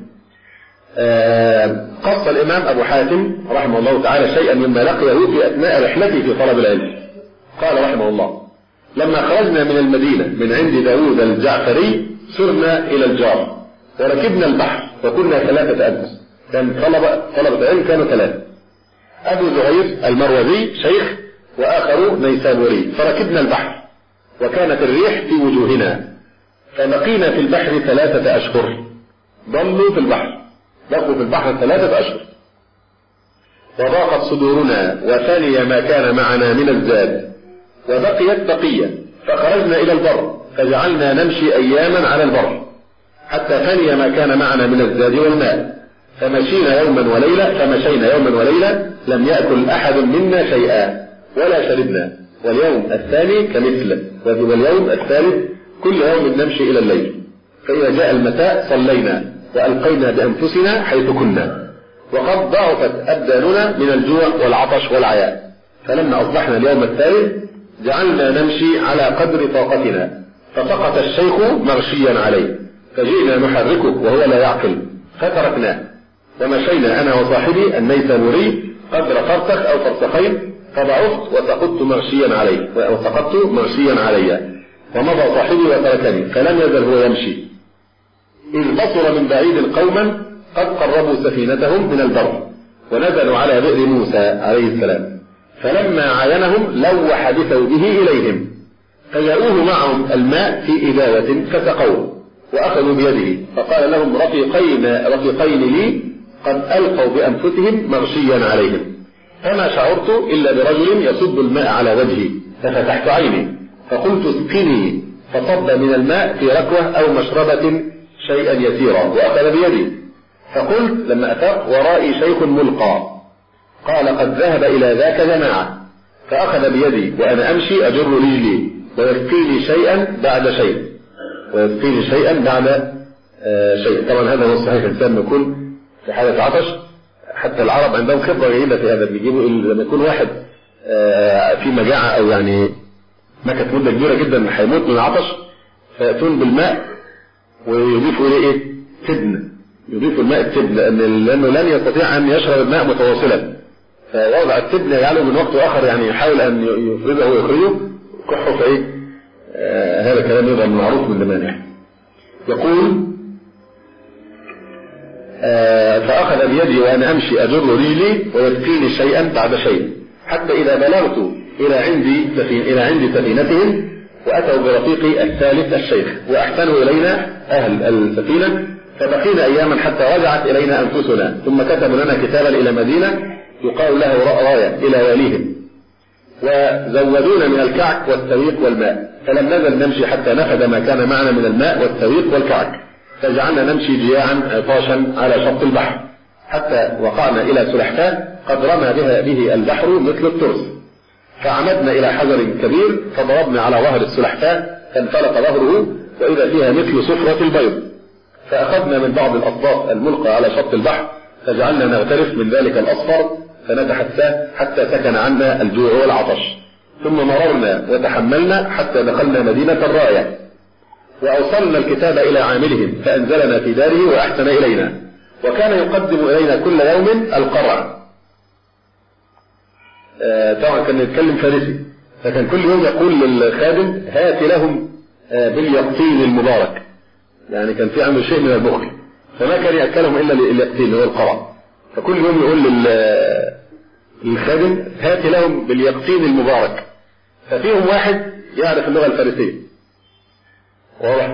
قص الإمام أبو حاتم رحمه الله تعالى شيئا مما لقيه في أثناء رحلته في طلب العلم. قال رحمه الله: لما خرجنا من المدينة من عند داود الجعفري سرنا إلى الجار وركبنا البحر وكنا 3 أنفس. كان طلبة العلم كانوا 3: أبو زهير المروزي شيخ وآخر نيسابوري. فركبنا البحر وكانت الريح في وجوهنا فبقينا في البحر 3 أشهر. ضلوا في البحر، بقوا في البحر 3 أشهر. وضاقت صدورنا وثاني ما كان معنا من الزاد وبقيت بقية، فخرجنا إلى البر فجعلنا نمشي أياما على البر حتى ثاني ما كان معنا من الزاد والماء، فمشينا يوما وليلة لم يأكل أحد منا شيئا ولا شربنا، واليوم الثاني كمثله، واليوم الثالث كل يوم نمشي إلى الليل، فإذا جاء المساء صلينا وألقينا بأنفسنا حيث كنا، وقد ضعفت أبداننا من الجوع والعطش والعياء. فلما أصبحنا اليوم الثالث جعلنا نمشي على قدر طاقتنا، فسقط الشيخ مغشيا عليه، فجئنا نحركه وهو لا يعقل فتركناه، ومشينا أنا وصاحبي النيسابوري قدر فرسخ أو فرسخين، فضعفت وسقطت مغشيا علي، ومضى صاحبي وتركني، فلم يزل هو يمشي، إذ بصر من بعيد قوما قد قربوا سفينتهم من البر ونزلوا على بئر موسى عليه السلام، فلما عاينهم لوح بثوبه إليهم، فجاءوه معهم الماء في إداوة فسقوه وأخذوا بيده، فقال لهم: رفيقين لي قد ألقوا بأنفسهم مغشيا عليهم، فما شعرت إلا برجل يصب الماء على وجهي، ففتحت عيني فقلت: اسقني، فصب من الماء في ركوة أو مشربة شيئا يسيرا وأخذ بيدي، فقلت لما أفاق: ورائي شيخ ملقى. قال: قد ذهب إلى ذاك جماعة، فأخذ بيدي وأنا أمشي أجر رجلي ويسقيني شيئا بعد شيء. طبعا هذا هو الصحيح، الإنسان يكون في حالة عطش، حتى العرب عندهم خبرة جيدة في هذا، بيجيبوا لما يكون واحد في مجاعة أو يعني مكت مدة كبيرة جدا هيموت من العطش، فيأتون بالماء ويضيفوا إليه تبن، يضيفوا الماء التبن، لأنه لن يستطيع أن يشرب الماء متواصلا، فيوضع التبن يجعله من وقت آخر، يعني يحاول أن يفرزه ويخرجه كحه فإيه. هذا كلام يبقى معروف من زمان. يقول: فأخذ بيدي وأنا أمشي أجر رجلي ويسقيني شيئا بعد شيء، حتى إذا بلغت إلى عندي سفينتهم، وأتوا برفيقي الثالث الشيخ، وأحسنوا إلينا أهل السفينة، فبقينا أياما حتى رجعت إلينا أنفسنا، ثم كتبوا لنا كتابا إلى مدينة يقال له راية إلى واليهم، وزودونا من الكعك والسويق والماء، فلم نزل نمشي حتى نفد ما كان معنا من الماء والسويق والكعك، فجعلنا نمشي جياعا عطاشا على شط البحر، حتى وقعنا إلى سلحفاة قد رمى به البحر مثل الترس، فعمدنا إلى حجر كبير فضربنا على ظهر السلحفاة فانفلق ظهره وإذا فيها مثل صفرة البيض، فأخذنا من بعض الأصداف الملقى على شط البحر فجعلنا نغترف من ذلك الأصفر فنتحساه حتى سكن عنا الجوع والعطش، ثم مررنا وتحملنا حتى دخلنا مدينة الراية، وأوصلنا الكتاب إلى عاملهم فأنزلنا في داره وأحسن إلينا، وكان يقدم إلينا كل يوم القرع. طبعا كان يتكلم فارسي، فكان كل يوم يقول للخادم: هات لهم باليقطين المبارك، يعني كان في عنده شيء من البخل، فما كان يأكلهم إلا اليقطين هو القرع، فكل يوم يقول للخادم: هات لهم باليقطين المبارك، ففيهم واحد يعرف اللغة الفارسية واضح،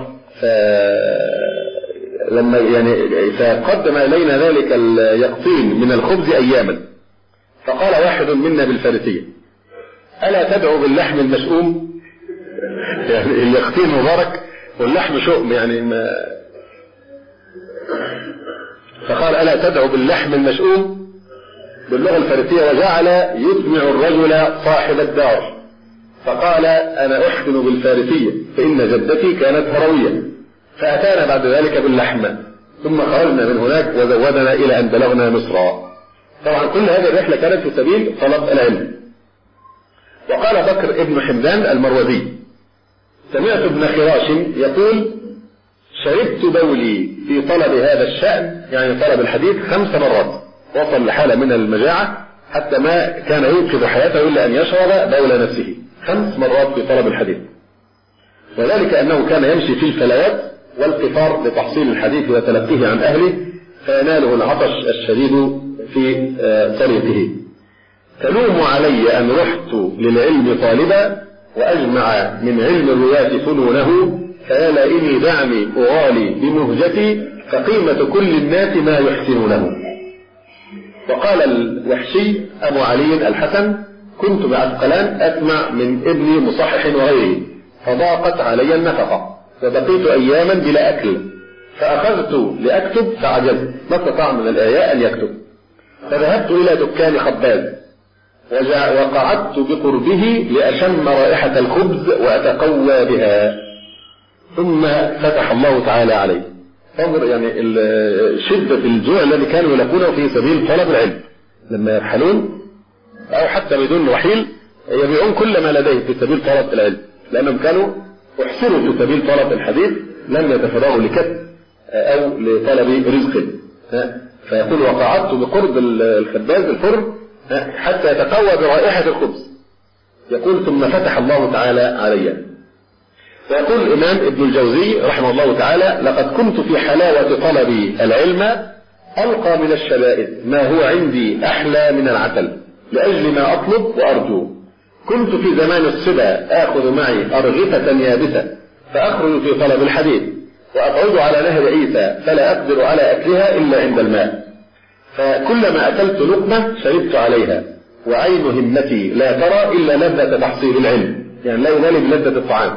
لما يعني فقدم إلينا ذلك اليقطين من الخبز أياما، فقال واحد منا بالفارسية: ألا تدعو باللحم المشؤوم؟ يعني اليقطين مبارك واللحم شؤم يعني ما. فقال: ألا تدعو باللحم المشؤوم باللغة الفارسية، وجعل يسمع الرجل صاحب الدار، فقال: أنا أحسن بالفارسية فإن جدتي كانت هروية، فأتانا بعد ذلك باللحم، ثم خرجنا من هناك وزودنا إلى أن بلغنا مصر. طبعا كل هذه الرحلة كانت في سبيل طلب العلم. وقال بكر ابن حمدان المروزي: سمعت ابن خراش يقول: شربت بولي في طلب هذا الشأن، يعني طلب الحديث، 5 مرات. وصل لحالة من المجاعة حتى ما كان ينقذ حياته إلا أن يشرب بول نفسه 5 مرات في طلب الحديث، وذلك أنه كان يمشي في الفلوات والقطار لتحصيل الحديث وتلقيه عن أهله، فيناله العطش الشديد في طريقه. تلوم علي أن رحت للعلم طالبا وأجمع من علم الرواة فنونه، فيا لئني دعني أغالي بمهجتي، فقيمة كل الناس ما يحسنونه. وقال الوحشي أبو علي الحسن: كنت بعسقلان أسمع من ابني مصحح وغيره، فضاقت علي النفقة وبقيت أياما بلا أكل، فأخذت لأكتب فعجزت، ما استطاع من الآياء أن يكتب، فذهبت إلى دكان خباز وقعدت بقربه لأشم رائحة الخبز وأتقوى بها، ثم فتح الله تعالى عليه. انظر يعني شدة الجوع الذي كانوا يلاقونه في سبيل طلب العلم، لما يرحلون أو حتى بدون رحيل يبيعون كل ما لديه في سبيل طلب العلم، لأنهم كانوا احسروا في سبيل طلب الحديث، لم يتفرغوا لكسب أو لطلب رزق. فيقول: وقعدت بقرب الخباز الفرن حتى يتقوى برائحة الخبز. يقول: ثم فتح الله تعالى علي. ويقول الإمام ابن الجوزي رحمه الله تعالى: لقد كنت في حلاوة طلبي العلم ألقى من الشدائد ما هو عندي أحلى من العسل، لأجل ما أطلب وأرجو. كنت في زمان الصبا آخذ معي أرغفة يابسة فأخرج في طلب الحديث، وأقعد على نهر عيسى فلا أقدر على أكلها إلا عند الماء، فكلما أكلت لقمة شربت عليها، وعين همتي لا ترى إلا لذة تحصيل العلم، يعني لا ينال بلذة الطعام،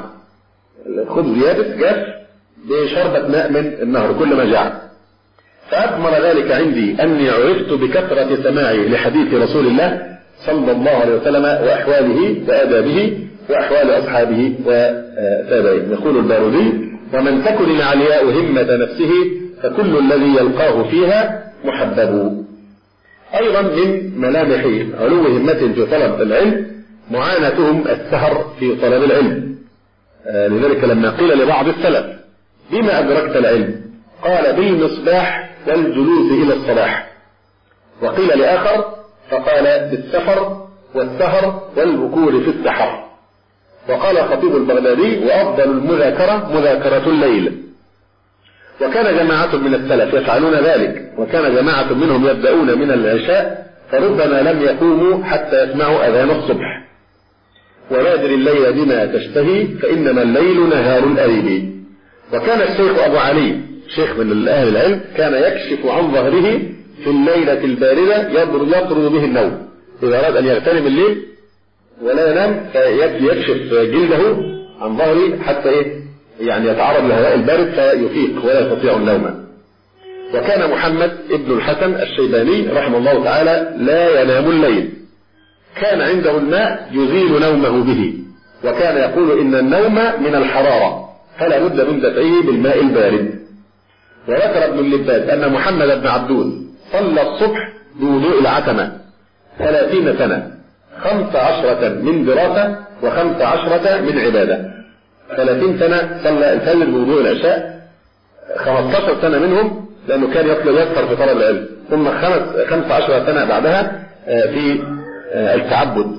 الخبز يابس جاف بشربة ماء من النهر كلما جاع. فأثمر ذلك عندي أني عرفت بكثرة سماعي لحديث رسول الله صلى الله عليه وسلم وأحواله وآدابه وأحوال أصحابه وتابعيه. يقول البارودي: ومن تكن العلياء همة نفسه فكل الذي يلقاه فيها محبب. أيضا من ملامح علو همتهم في طلب العلم معاناتهم السهر في طلب العلم. لذلك لما قيل لبعض السلف: بما أدركت العلم؟ قال: بالمصباح والجلوس إلى الصباح. وقيل لآخر فقال: بالسفر والسهر والبكور في السحر. وقال الخطيب البغدادي: وأفضل المذاكرة مذاكرة الليل. وكان جماعة من السلف يفعلون ذلك، وكان جماعة منهم يبدأون من العشاء فربما لم يقوموا حتى يسمعوا أذان الصبح. ونادر الليل بما تشتهي فإنما الليل نهار الأريب. وكان الشيخ أبو علي شيخ من أهل العلم كان يكشف عن ظهره في الليلة الباردة يطرد به النوم، إذا أراد أن يغتنم الليل ولا ينام فيكشف جلده عن ظهره حتى يعني يتعرض للهواء البارد فيفيق ولا يستطيع النوم. وكان محمد ابن الحسن الشيباني رحمه الله تعالى لا ينام الليل، كان عنده الماء يزيل نومه به، وكان يقول: إن النوم من الحرارة فلا بد من دفعه بالماء البارد. وذكر ابن اللباد أن محمد بن عبدون صلى الصبح بوضوء العتمة 30 سنة، 15 من دراسة و15 من عبادة. 30 سنة صلى الفجر بوضوء العشاء، 15 سنة منهم لأنه كان يسهر في طلب العلم، ثم 15 سنة بعدها في التعبد.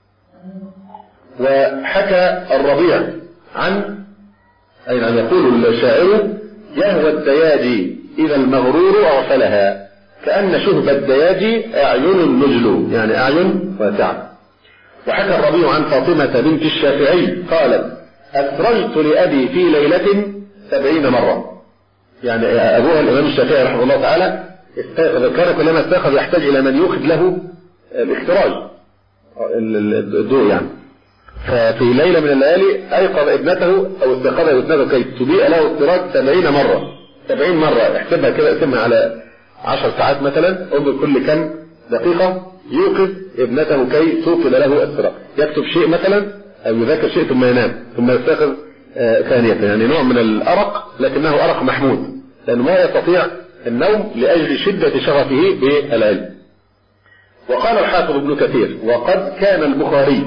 وحكى الربيع عن يقول الشاعر: يهوى الدياجي إذا المغرور أغفلها، كأن شهب الدياجي أعين نجل، يعني أعين واسعة. وحكى الربيع عن فاطمة بنت الشافعي قالت: أسرجت لأبي في ليلة 70 مرة. يعني أبوها الإمام الشافعي رحمه الله تعالى كان كلما استيقظ يحتاج إلى من يوخذ له الاختراج الضوء يعني. ففي ليلة من الليالي أيقظ ابنته أو استيقظ ابنته كي تضيء له السراج 70 مرة. 70 مرة احسبها كده، اقسمها على 10 ساعات مثلا، انظر كل كم دقيقة يوقظ ابنته كي توقد له السراج. يكتب شيء مثلا أو يذاكر شيء ثم ينام ثم يستيقظ ثانية، يعني نوع من الأرق لكنه أرق محمود، لأنه ما يستطيع النوم لأجل شدة شغفه بالعلم. وقال الحافظ ابن كثير: وقد كان البخاري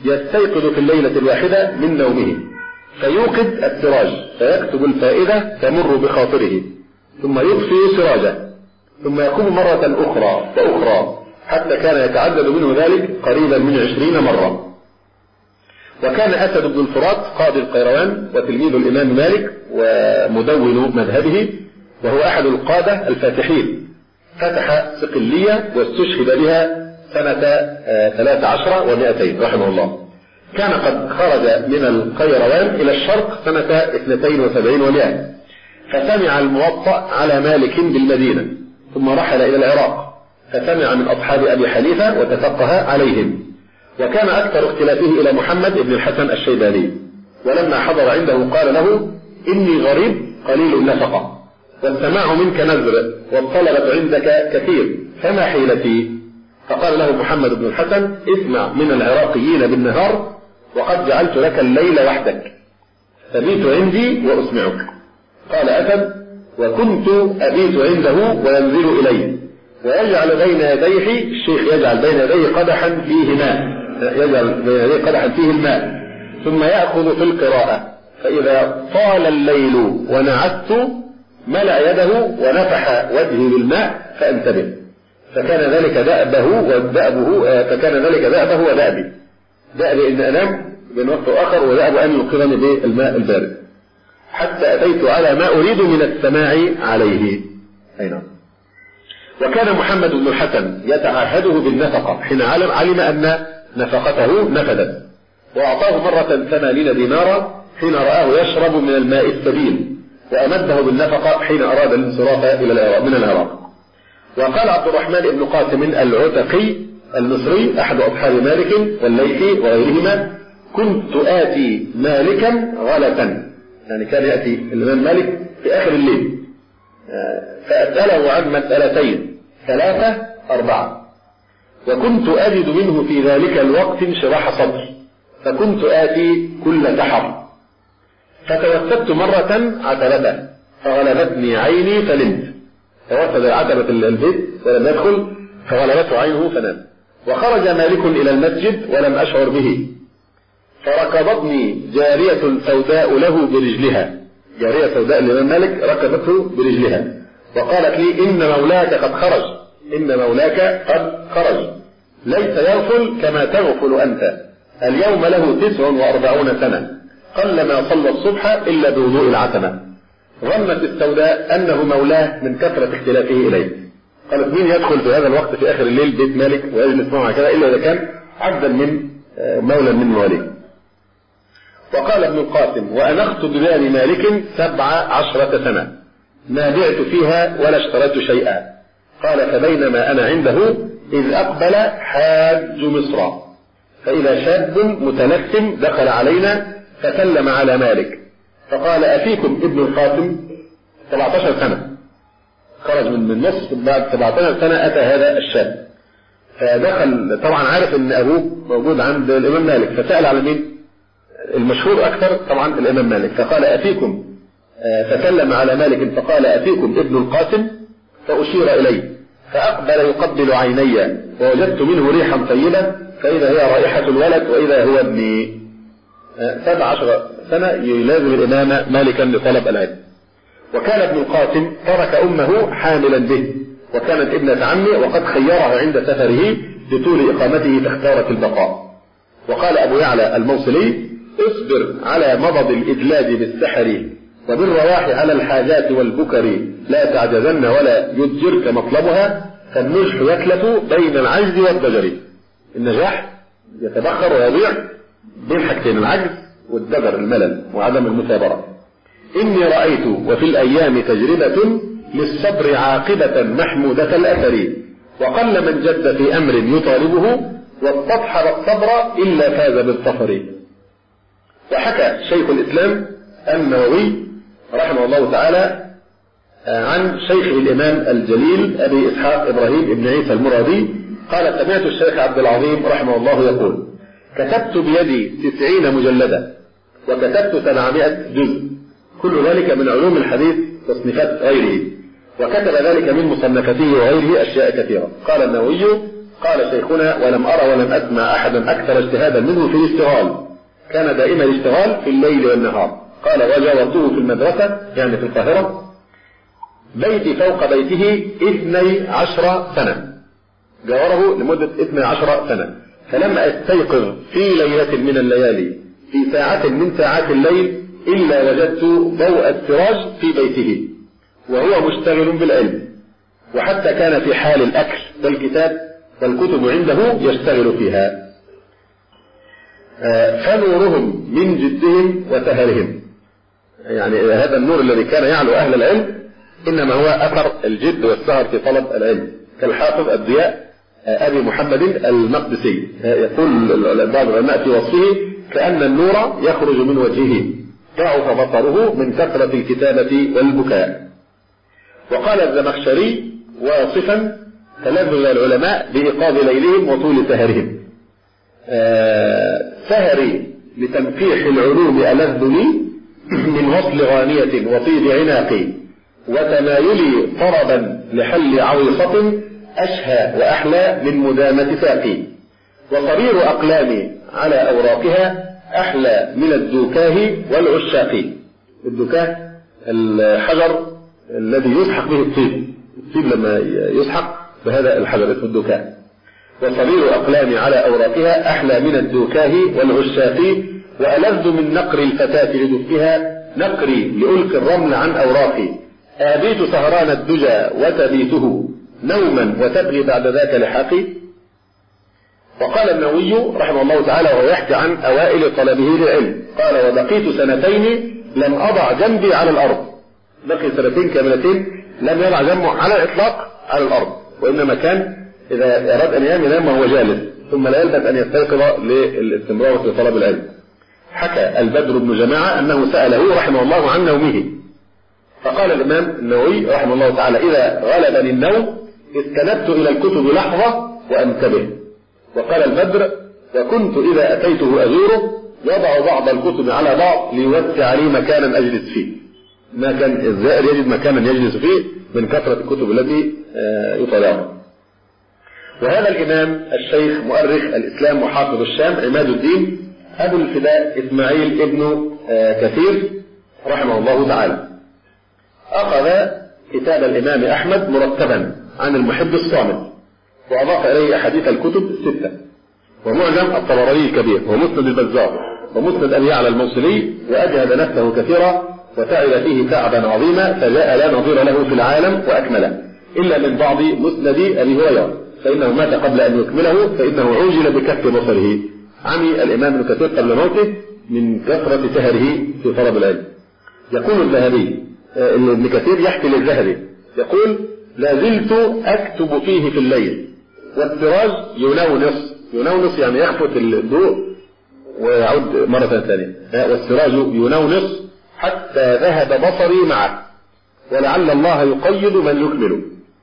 يستيقظ في الليلة الواحدة من نومه فيوقد السراج فيكتب الفائدة تمر بخاطره ثم يطفئ سراجه ثم يقوم مرة أخرى وأخرى حتى كان يتعدد منه ذلك قريبا من 20 مرة. وكان أسد بن الفرات قاضي القيروان وتلميذ الإمام مالك ومدون مذهبه، وهو أحد القادة الفاتحين، فتح صقلية واستشهد بها سنة 13 و200 رحمه الله. كان قد خرج من القيروان إلى الشرق سنة 72 و100 فسمع الموطأ على مالك بالمدينة، ثم رحل إلى العراق فسمع من أصحاب أبي حنيفة وتفقه عليهم، وكان أكثر اختلافه إلى محمد بن الحسن الشيباني. ولما حضر عنده قال له: إني غريب قليل النفقة والسماع منك نذر والطلبة عندك كثير فما حيلتي؟ فقال له محمد بن الحسن: اسمع من العراقيين بالنهار وقد جعلت لك الليل وحدك تبيت عندي وأسمعك. قال أسد: وكنت أبيت عنده وينزل إليه ويجعل بين يديه، الشيخ يجعل بين يديه قدحا فيه ماء، يجعل بين يديه قدحا فيه الماء ثم يأخذ في القراءة، فإذا طال الليل ونعست ملأ يده ونفح وجهي بالماء فانتبه. فكان ذلك دأبه ودأبي. دأبي إن أنام بين وقت آخر، ودأب أن يوقظني بالماء البارد حتى أتيت على ما أريد من السماع عليه. أي نعم. وكان محمد بن الحسن يتعهده بالنفقة حين علم أن نفقته نفدت، وأعطاه مرة 80 دينارا حين رآه يشرب من الماء السبيل، وأمده بالنفقة حين أراد الانصراف من العراق. وقال عبد الرحمن بن قاسم العتقي المصري أحد أصحاب مالك والليثي وغيرهما: كنت آتي مالكا غلة، يعني كان يأتي الإمام مالك في آخر الليل فأسأله عن مسألتين 3 4، وكنت أجد منه في ذلك الوقت انشراح صدر، فكنت آتي كل سحر، فتوسدت مرة عتبته فغلبتني عيني فنمت، توسد عتبة البيت ولم يدخل فغلبته عينه فنام. وخرج مالك إلى المسجد ولم أشعر به، فركضتني جارية سوداء له برجلها، جارية سوداء الإمام مالك ركضته برجلها وقالت لي: إن مولاك قد خرج، إن مولاك قد خرج، ليس يغفل كما تغفل أنت، اليوم له 49 سنة، قلما صلى الصبح إلا بوضوء العتمة. ظنت السوداء أنه مولاه من كثرة اختلافه إليه، قالت: مين يدخل في هذا الوقت في آخر الليل بيت مالك ويجلس معه كذا إلا إذا كان عبدا من مولا من مواليه. وقال ابن القاسم: وأنخت ببال مالك 17 سنة ما بعت فيها ولا اشتريت شيئا. قال: فبينما أنا عنده إذ أقبل حاج مصر، فإذا شاب متنسم دخل علينا فسلم على مالك فقال: أفيكم ابن القاسم؟ 17 سنة خرج من مصر، بعد 17 سنة أتى هذا الشاب، فدخل طبعا عارف ان ابوه موجود عند الامام مالك، فسأل على مين؟ المشهور اكثر طبعا الامام مالك، فقال: أفيكم؟ فسلم على مالك فقال: أفيكم ابن القاسم؟ فأشير إليه فأقبل يقبل عيني، ووجدت منه ريحا طيبة فإذا هي رائحة الولد وإذا هو ابني. 17 سنة يلازم الإمام مالكا لطلب العلم. وكان ابن القاسم ترك أمه حاملا به، وكانت ابنة عمه وقد خيرها عند سفره بطول إقامته فاختارت البقاء. وقال أبو يعلى الموصلي: اصبر على مضض الإدلاج بالسحر وبالرواح على الحاجات والبكر، لا تعجزن ولا يضجرك مطلبها، فالنجح يتلف بين العجز والضجر. النجاح يتبخر ويضيع بين حاجتين: العجز والضجر، الملل وعدم المثابرة. إني رأيت وفي الأيام تجربة للصبر عاقبة محمودة الأثر، وقل من جد في أمر يطالبه واستطحب الصبر إلا فاز بالظفر. وحكى شيخ الإسلام النووي رحمه الله تعالى عن شيخه الإمام الجليل أبي إسحاق إبراهيم بن عيسى المرادي قال: سمعت الشيخ عبد العظيم رحمه الله يقول: كتبت بيدي 90 مجلدا وكتبت 700 جزء، كل ذلك من علوم الحديث تصنيفات غيره، وكتب ذلك من مصنفاته وغيره أشياء كثيرة. قال النووي: قال شيخنا: ولم أرى ولم أسمع أحدا أكثر اجتهادا منه في الاشتغال، كان دائما الاشتغال في الليل والنهار. قال: وجاورته في المدرسة يعني في القاهرة بيتي فوق بيته 12 سنة، جاوره لمدة 12 سنة، فلما أستيقظ في ليلة من الليالي في ساعة من ساعات الليل إلا وجدت ضوء السراج في بيته وهو مشتغل بالعلم، وحتى كان في حال الأكل والكتب عنده يشتغل فيها. فنورهم من جدهم وسهرهم، يعني هذا النور الذي كان يعلو أهل العلم إنما هو أثر الجد والسهر في طلب العلم، كالحافظ الضياء أبي محمد المقدسي يقول بعض العلماء في وصفه: كأن النور يخرج من وجهه، ضعف بصره من كثرة الكتابة والبكاء. وقال الزمخشري واصفا تلذذ العلماء بإيقاظ ليلهم وطول سهرهم: سهري لتنفيح العلوم ألذ لي من وصل غانية وطيب عناقي، وتمايلي طربا لحل عويصة أشهى وأحلى من مدامة ساقي، وصرير أقلامي على أوراقها أحلى من الدوكاه والعشاق. الدوكاه الحجر الذي يسحق به الطيب لما يسحق بهذا الحجر اسمه الدوكاه. وصرير أقلامي على أوراقها أحلى من الدوكاه والعشاق، وألذ من نقر الفتاة لدفها نقري لألقي الرمل عن أوراقي، آبيت سهران الدجى وتبيته نوما وتبغي بعد ذاك لحاقي. وقال النووي رحمه الله تعالى وهو يحكي عن أوائل طلبه للعلم، قال: وبقيت 2 سنين لم أضع جنبي على الأرض. بقي 2 سنين كاملتين لم يضع جنبه على الإطلاق على الأرض، وإنما كان إذا أراد أن ينام وهو جالس، ثم لا يلبث أن يستيقظ للاستمرار في طلب العلم. حكى البدر بن جماعة أنه سأله رحمه الله عن نومه، فقال الإمام النووي رحمه الله تعالى: إذا غلبني النوم استندت إلى الكتب لحظة وأنتبه. وقال البدر: وكنت إذا أتيته أزوره يضع بعض الكتب على بعض ليوسع لي مكانا أجلس فيه. ما كان الزائر يجد مكانا يجلس فيه من كثرة الكتب التي يطالعها. وهذا الإمام الشيخ مؤرخ الإسلام وحافظ الشام عماد الدين أبو الفداء إسماعيل ابن كثير رحمه الله تعالى أخذ كتاب الإمام أحمد مرتبا عن المحب الصامت، وأضاف إليه أحاديث الكتب 6، ومعجم الطبراني الكبير، ومسند البزار، ومسند أبي يعلى الموصلي، وأجهد نفسه كثيرا وتعب فيه تعبا عظيما، فجاء لا نظير له في العالم وأكمله إلا من بعض مسند أبي هريرة، فإنه مات قبل أن يكمله، فإنه عوجل بكف بصره. عمي الإمام ابن كثير قبل موته من كثرة سهره في طلب العلم. يقول الذهبي، ابن كثير يحكي للذهبي يقول: لا زلت أكتب فيه في الليل والسراج ينونس يعني يخفت الضوء ويعود مرة ثانية، والسراج ينونس حتى ذهب بصري معه، ولعل الله يقيد من يكمله.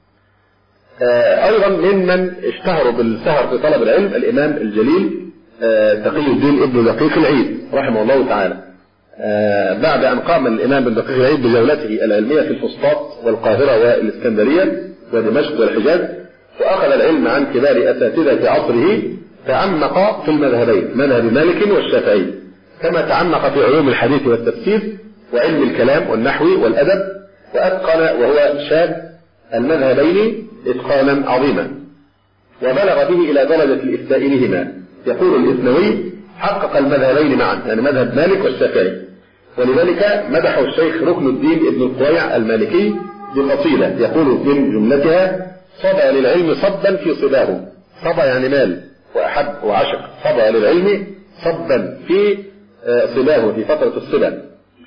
أيضا ممن اشتهروا بالسهر في طلب العلم الإمام الجليل تقي الدين ابن دقيق العيد رحمه الله تعالى، بعد أن قام الإمام ابن دقيق العيد بجولته العلمية في الفسطاط والقاهرة والإسكندرية ودمشق والحجاز، وأخذ العلم عن كبار أساتذة عصره، تعمق في المذهبين، مذهب مالك والشافعي، كما تعمق في علوم الحديث والتفسير وعلم الكلام والنحو والأدب، وأتقن وهو شاب المذهبين إتقانا عظيما، وبلغ به إلى درجة الإفتاء بهما. يقول الإثنوي: حقق المذهبين معا، يعني مذهب مالك والشافعي، ولذلك مدحه الشيخ ركن الدين ابن القويع المالكي بقصيدة يقول من جملتها: صبى للعلم صبا في صباه. صبى يعني مال وأحب وعشق، صبى للعلم صبا في صباه في فترة الصبا.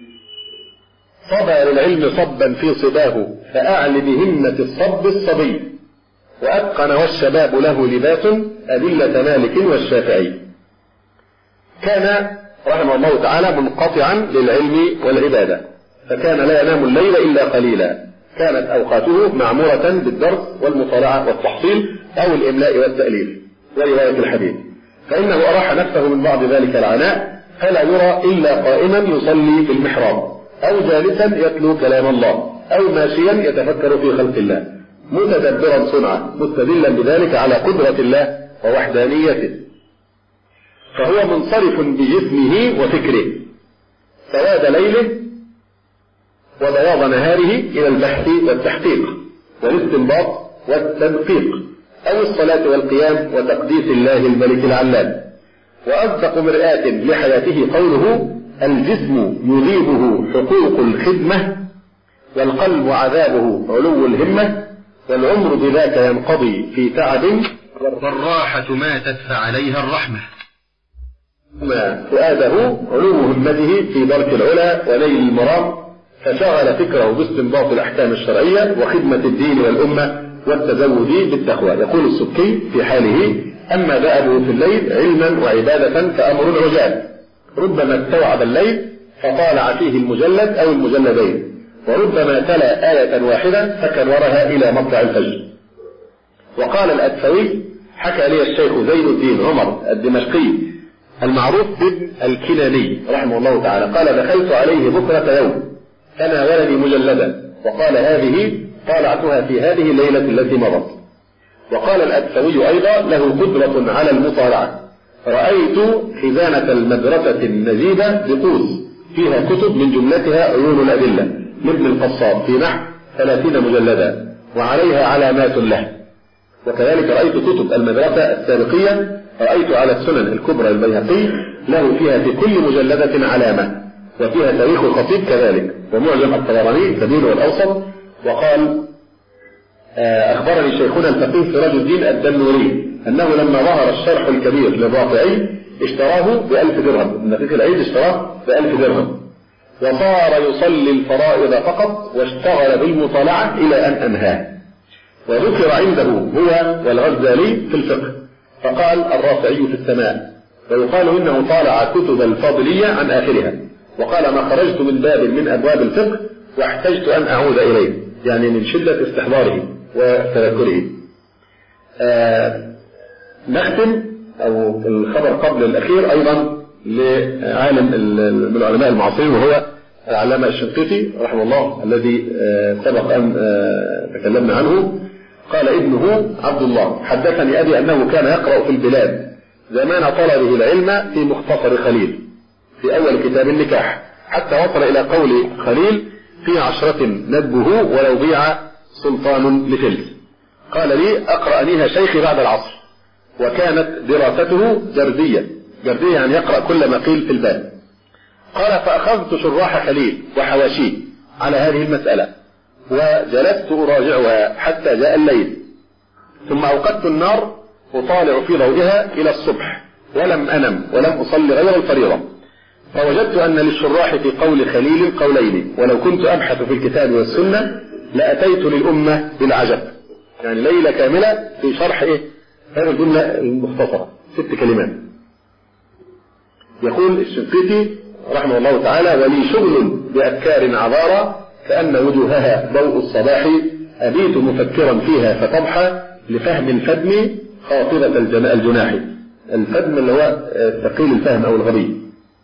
صبى للعلم صبا في صباه فأعل بهمة الصب الصبي، وأتقن والشباب له لباس أدلة مالك والشافعي. كان رحمه الله تعالى منقطعا للعلم والعبادة، فكان لا ينام الليل إلا قليلا، كانت أوقاته معمورة بالدرس والمطالعة والتحصيل أو الإملاء والتأليف ورواية الحديث، فإنه أراح نفسه من بعض ذلك العناء، فلا يرى إلا قائما يصلي في المحراب، أو جالسا يتلو كلام الله، أو ماشيا يتفكر في خلق الله، متدبرا صنعه مستدلا بذلك على قدرة الله ووحدانيته، فهو منصرف بجسمه وفكره سواد ليله وبياض نهاره إلى البحث والتحقيق والاستنباط والتدقيق، أو الصلاة والقيام وتقديس الله الملك العلام. وأصدق مرآة لحياته قوله: الجسم يذيبه حقوق الخدمة، والقلب عذابه علو الهمة، والعمر بذاك ينقضي في تعب، والراحة ماتت فعليها الرحمة. ما فؤاده علو همته في درك العلا ونيل المرام، فشغل فكره باستنباط الأحكام الشرعية وخدمة الدين والأمة والتزود بالتقوى. يقول السبكي في حاله: أما دأبه في الليل علما وعبادة فأمر عجاب، ربما استوعب الليل فطالع فيه المجلد أو المجلدين، وربما تلا آية واحدة فكررها إلى مطلع الفجر. وقال الأدفوي: حكى لي الشيخ زين الدين عمر الدمشقي المعروف بابن الكناني رحمه الله تعالى، قال: دخلت عليه بكرة يوم فناولني مجلدا وقال: هذه طالعتها في هذه الليلة التي مضت. وقال الأدفوي أيضا: له قدرة على المطالعة، رأيت خزانة المدرسة النجيبة بقوس فيها كتب من جملتها عيون الأدلة لابن القصاب في نحو 30 مجلدا وعليها علامات له. وكذلك رأيت كتب المدرسة السابقية، رأيت على السنن الكبرى البيهقي له فيها في كل مجلدة علامة، وفيها تاريخ الخطيب كذلك، ومعجم الطبراني الكبير والأوسط. وقال: أخبرني شيخنا الفقيه سراج الدين الدنوري أنه لما ظهر الشرح الكبير للرافعي اشتراه ب1000 درهم، ابن دقيق العيد اشتراه ب1000 درهم، وصار يصلي الفرائض فقط واشتغل بالمطالعة إلى أن أنهاه. وذكر عنده هو والغزالي في الفقه، فقال الرافعي في السماء، ويقال إنه طالع كتب الفاضلية عن آخرها، وقال: ما خرجت من باب من أبواب الفقه واحتجت أن أعود إليه، يعني من شدة استحضاره وتذكره. نختم أو الخبر قبل الأخير أيضا لعالم من العلماء المعاصرين، وهو العلامة الشنقيطي رحمه الله الذي سبق أن تكلمنا عنه. قال ابنه عبد الله: حدثني أبي أنه كان يقرأ في البلاد زمان طلبه العلم في مختصر خليل في أول كتاب النكاح، حتى وصل إلى قول خليل: في 10 ندبه ولو ضيع سلطان لفلس. قال لي: أقرأنيها شيخي بعد العصر، وكانت دراسته جردية يعني يقرأ كل ما قيل في الباب. قال: فأخذت شراح خليل وحواشيه على هذه المسألة، وجلست أراجعها حتى جاء الليل، ثم أوقدت النار أطالع في ضوئها إلى الصبح، ولم أنم ولم أصلي غير الفريضة، فوجدت أن للشراح في قول خليل قولين، ولو كنت أبحث في الكتاب والسنة لأتيت للأمة بالعجب. يعني ليلة كاملة في شرح هذه الجملة المختصرة 6 كلمات. يقول الشنقيطي رحمه الله تعالى: ولي شغل بأفكار عبارة كأن وجوهها ضوء الصباح، أبيت مفكرا فيها فتضحى لفهم الفدم خاطبة الجناح. الفدم اللي هو ثقيل الفهم أو الغبي.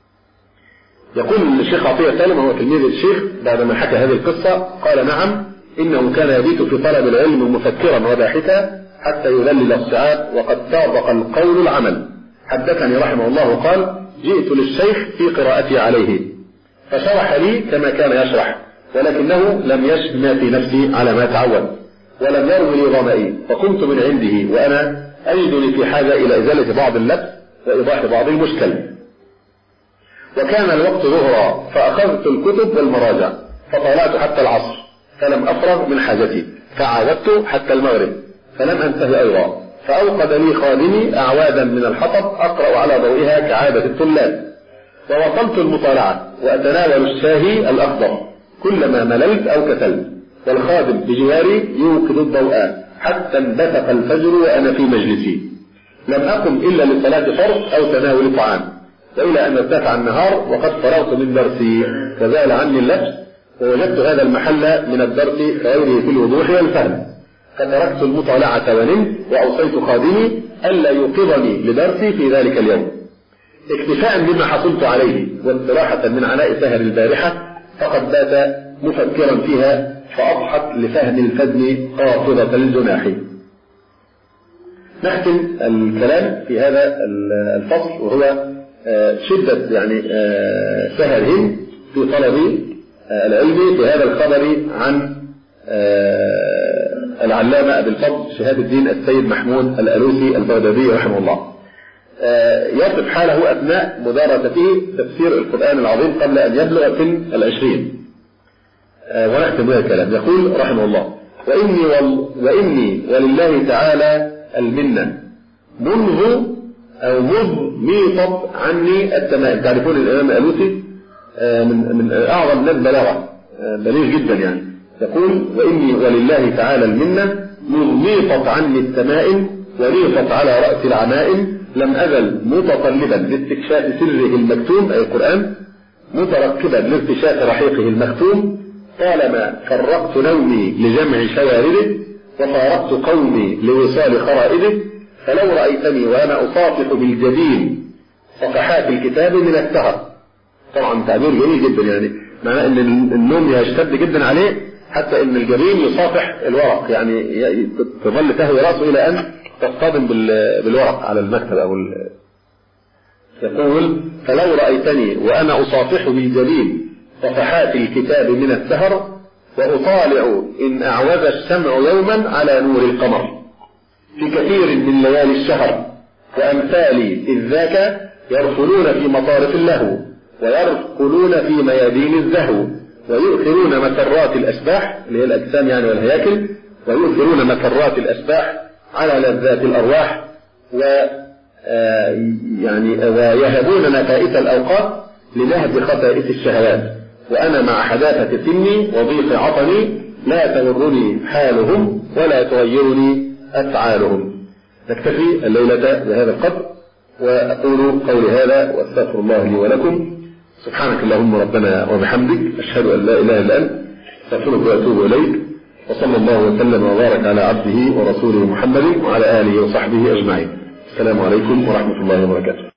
يقول الشيخ عطية سالم وهو تلميذ الشيخ بعدما حكى هذه القصة، قال: نعم، إنه كان يبيت في طلب العلم مفكرا وباحثا حتى يذلل الصعاب، وقد سابق القول العمل. حدثني رحمه الله قال: جئت للشيخ في قراءتي عليه فشرح لي كما كان يشرح، ولكنه لم يشف ما في نفسي على ما تعود، ولم يروي لي ظمئي، فقمت من عنده وأنا أجدني في حاجة إلى إزالة بعض اللبس وإيضاح بعض المشكل. وكان الوقت ظهرا، فأخذت الكتب والمراجع فطلعت حتى العصر، فلم أفرغ من حاجتي، فعاودت حتى المغرب فلم أنتهي أيضا، فأوقد لي خادمي أعوادا من الحطب أقرأ على ضوئها كعادة الطلاب، ووصلت المطالعة وأتناول الشاهي الأخضر كلما مللت أو كسلت، والخادم بجواري يوقد الضوء حتى انبثق الفجر وأنا في مجلسي، لم أقم إلا لصلاة فرض أو تناول طعام، وإلى أن ارتفع النهار وقد فرغت من درسي وزال عني اللبس، ووجدت هذا المحل من الدرس كغيره في الوضوح والفهم، فتركت المطالعة ونمت، وأوصيت خادمي ألا يوقظني لدرسي في ذلك اليوم، اكتفاء بما حصلت عليه واستراحة من عناء سهر البارحة، فقد بات مفكرا فيها فأضحت لفهم الفدن قاطبة الجناح. نختم الكلام في هذا الفصل وهو شدة يعني سهرهم في طلب العلم في هذا الخبر عن العلامة أبي الفضل شهاب الدين السيد محمود الألوسي البغدادي رحمه الله. يصف حاله أثناء مدارسته تفسير القرآن العظيم قبل أن يبلغ سن 20. ونختم بهذا الكلام. يقول رحمه الله: وإني ولله تعالى المنة مذ ميطت عني التمائم. تعرفون الإمام الألوسي من أعظم الناس بلاغة، بليغ جدا يعني. يقول: وإني ولله تعالى المنة مذ ميطت عني التمائم وليطت على رأس العمائم لم أزل متطلبا لاستكشاف سره المكتوم، أي القرآن، مترقبا لاكتشاف رحيقه المختوم، طالما فرقت نومي لجمع شوارده وفارقت قومي لوصال خرائده، فلو رأيتني وأنا أصافح بالجبين صفحات الكتاب من السهر. طبعا تعبير جميل جدا، يعني معناه ان النوم يشتد جدا عليه حتى ان الجبين يصافح الورق، يعني تظل تهوي رأسه الى ان تصطدم بالورق على المكتب او يقول: فلو رأيتني وأنا أصافح بالجبين صفحات الكتاب من السهر وأطالع إن أعوز الشمع يوما على نور القمر في كثير من ليالي الشهر، وأمثالي إذ ذاك يرسلون في مطارف اللهو ويرسلون في ميادين الزهو ويؤثرون مسرات الأسباح اللي هي الأجسام يعني والهياكل، ويؤثرون مسرات الأسباح على لذات الأرواح ويهبون نفائس الأوقات لنهب خسائس الشهوات، وأنا مع حداثة سني وضيق عطني لا تغرني حالهم ولا تغيرني أفعالهم. نكتفي الليلة بهذا القدر، وأقول قولي هذا وأستغفر الله لي ولكم. سبحانك اللهم ربنا وبحمدك، أشهد أن لا إله إلا أنت، أستغفرك وأتوب إليك، وصلى الله وسلم وبارك على عبده ورسوله محمد وعلى آله وصحبه أجمعين. السلام عليكم ورحمة الله وبركاته.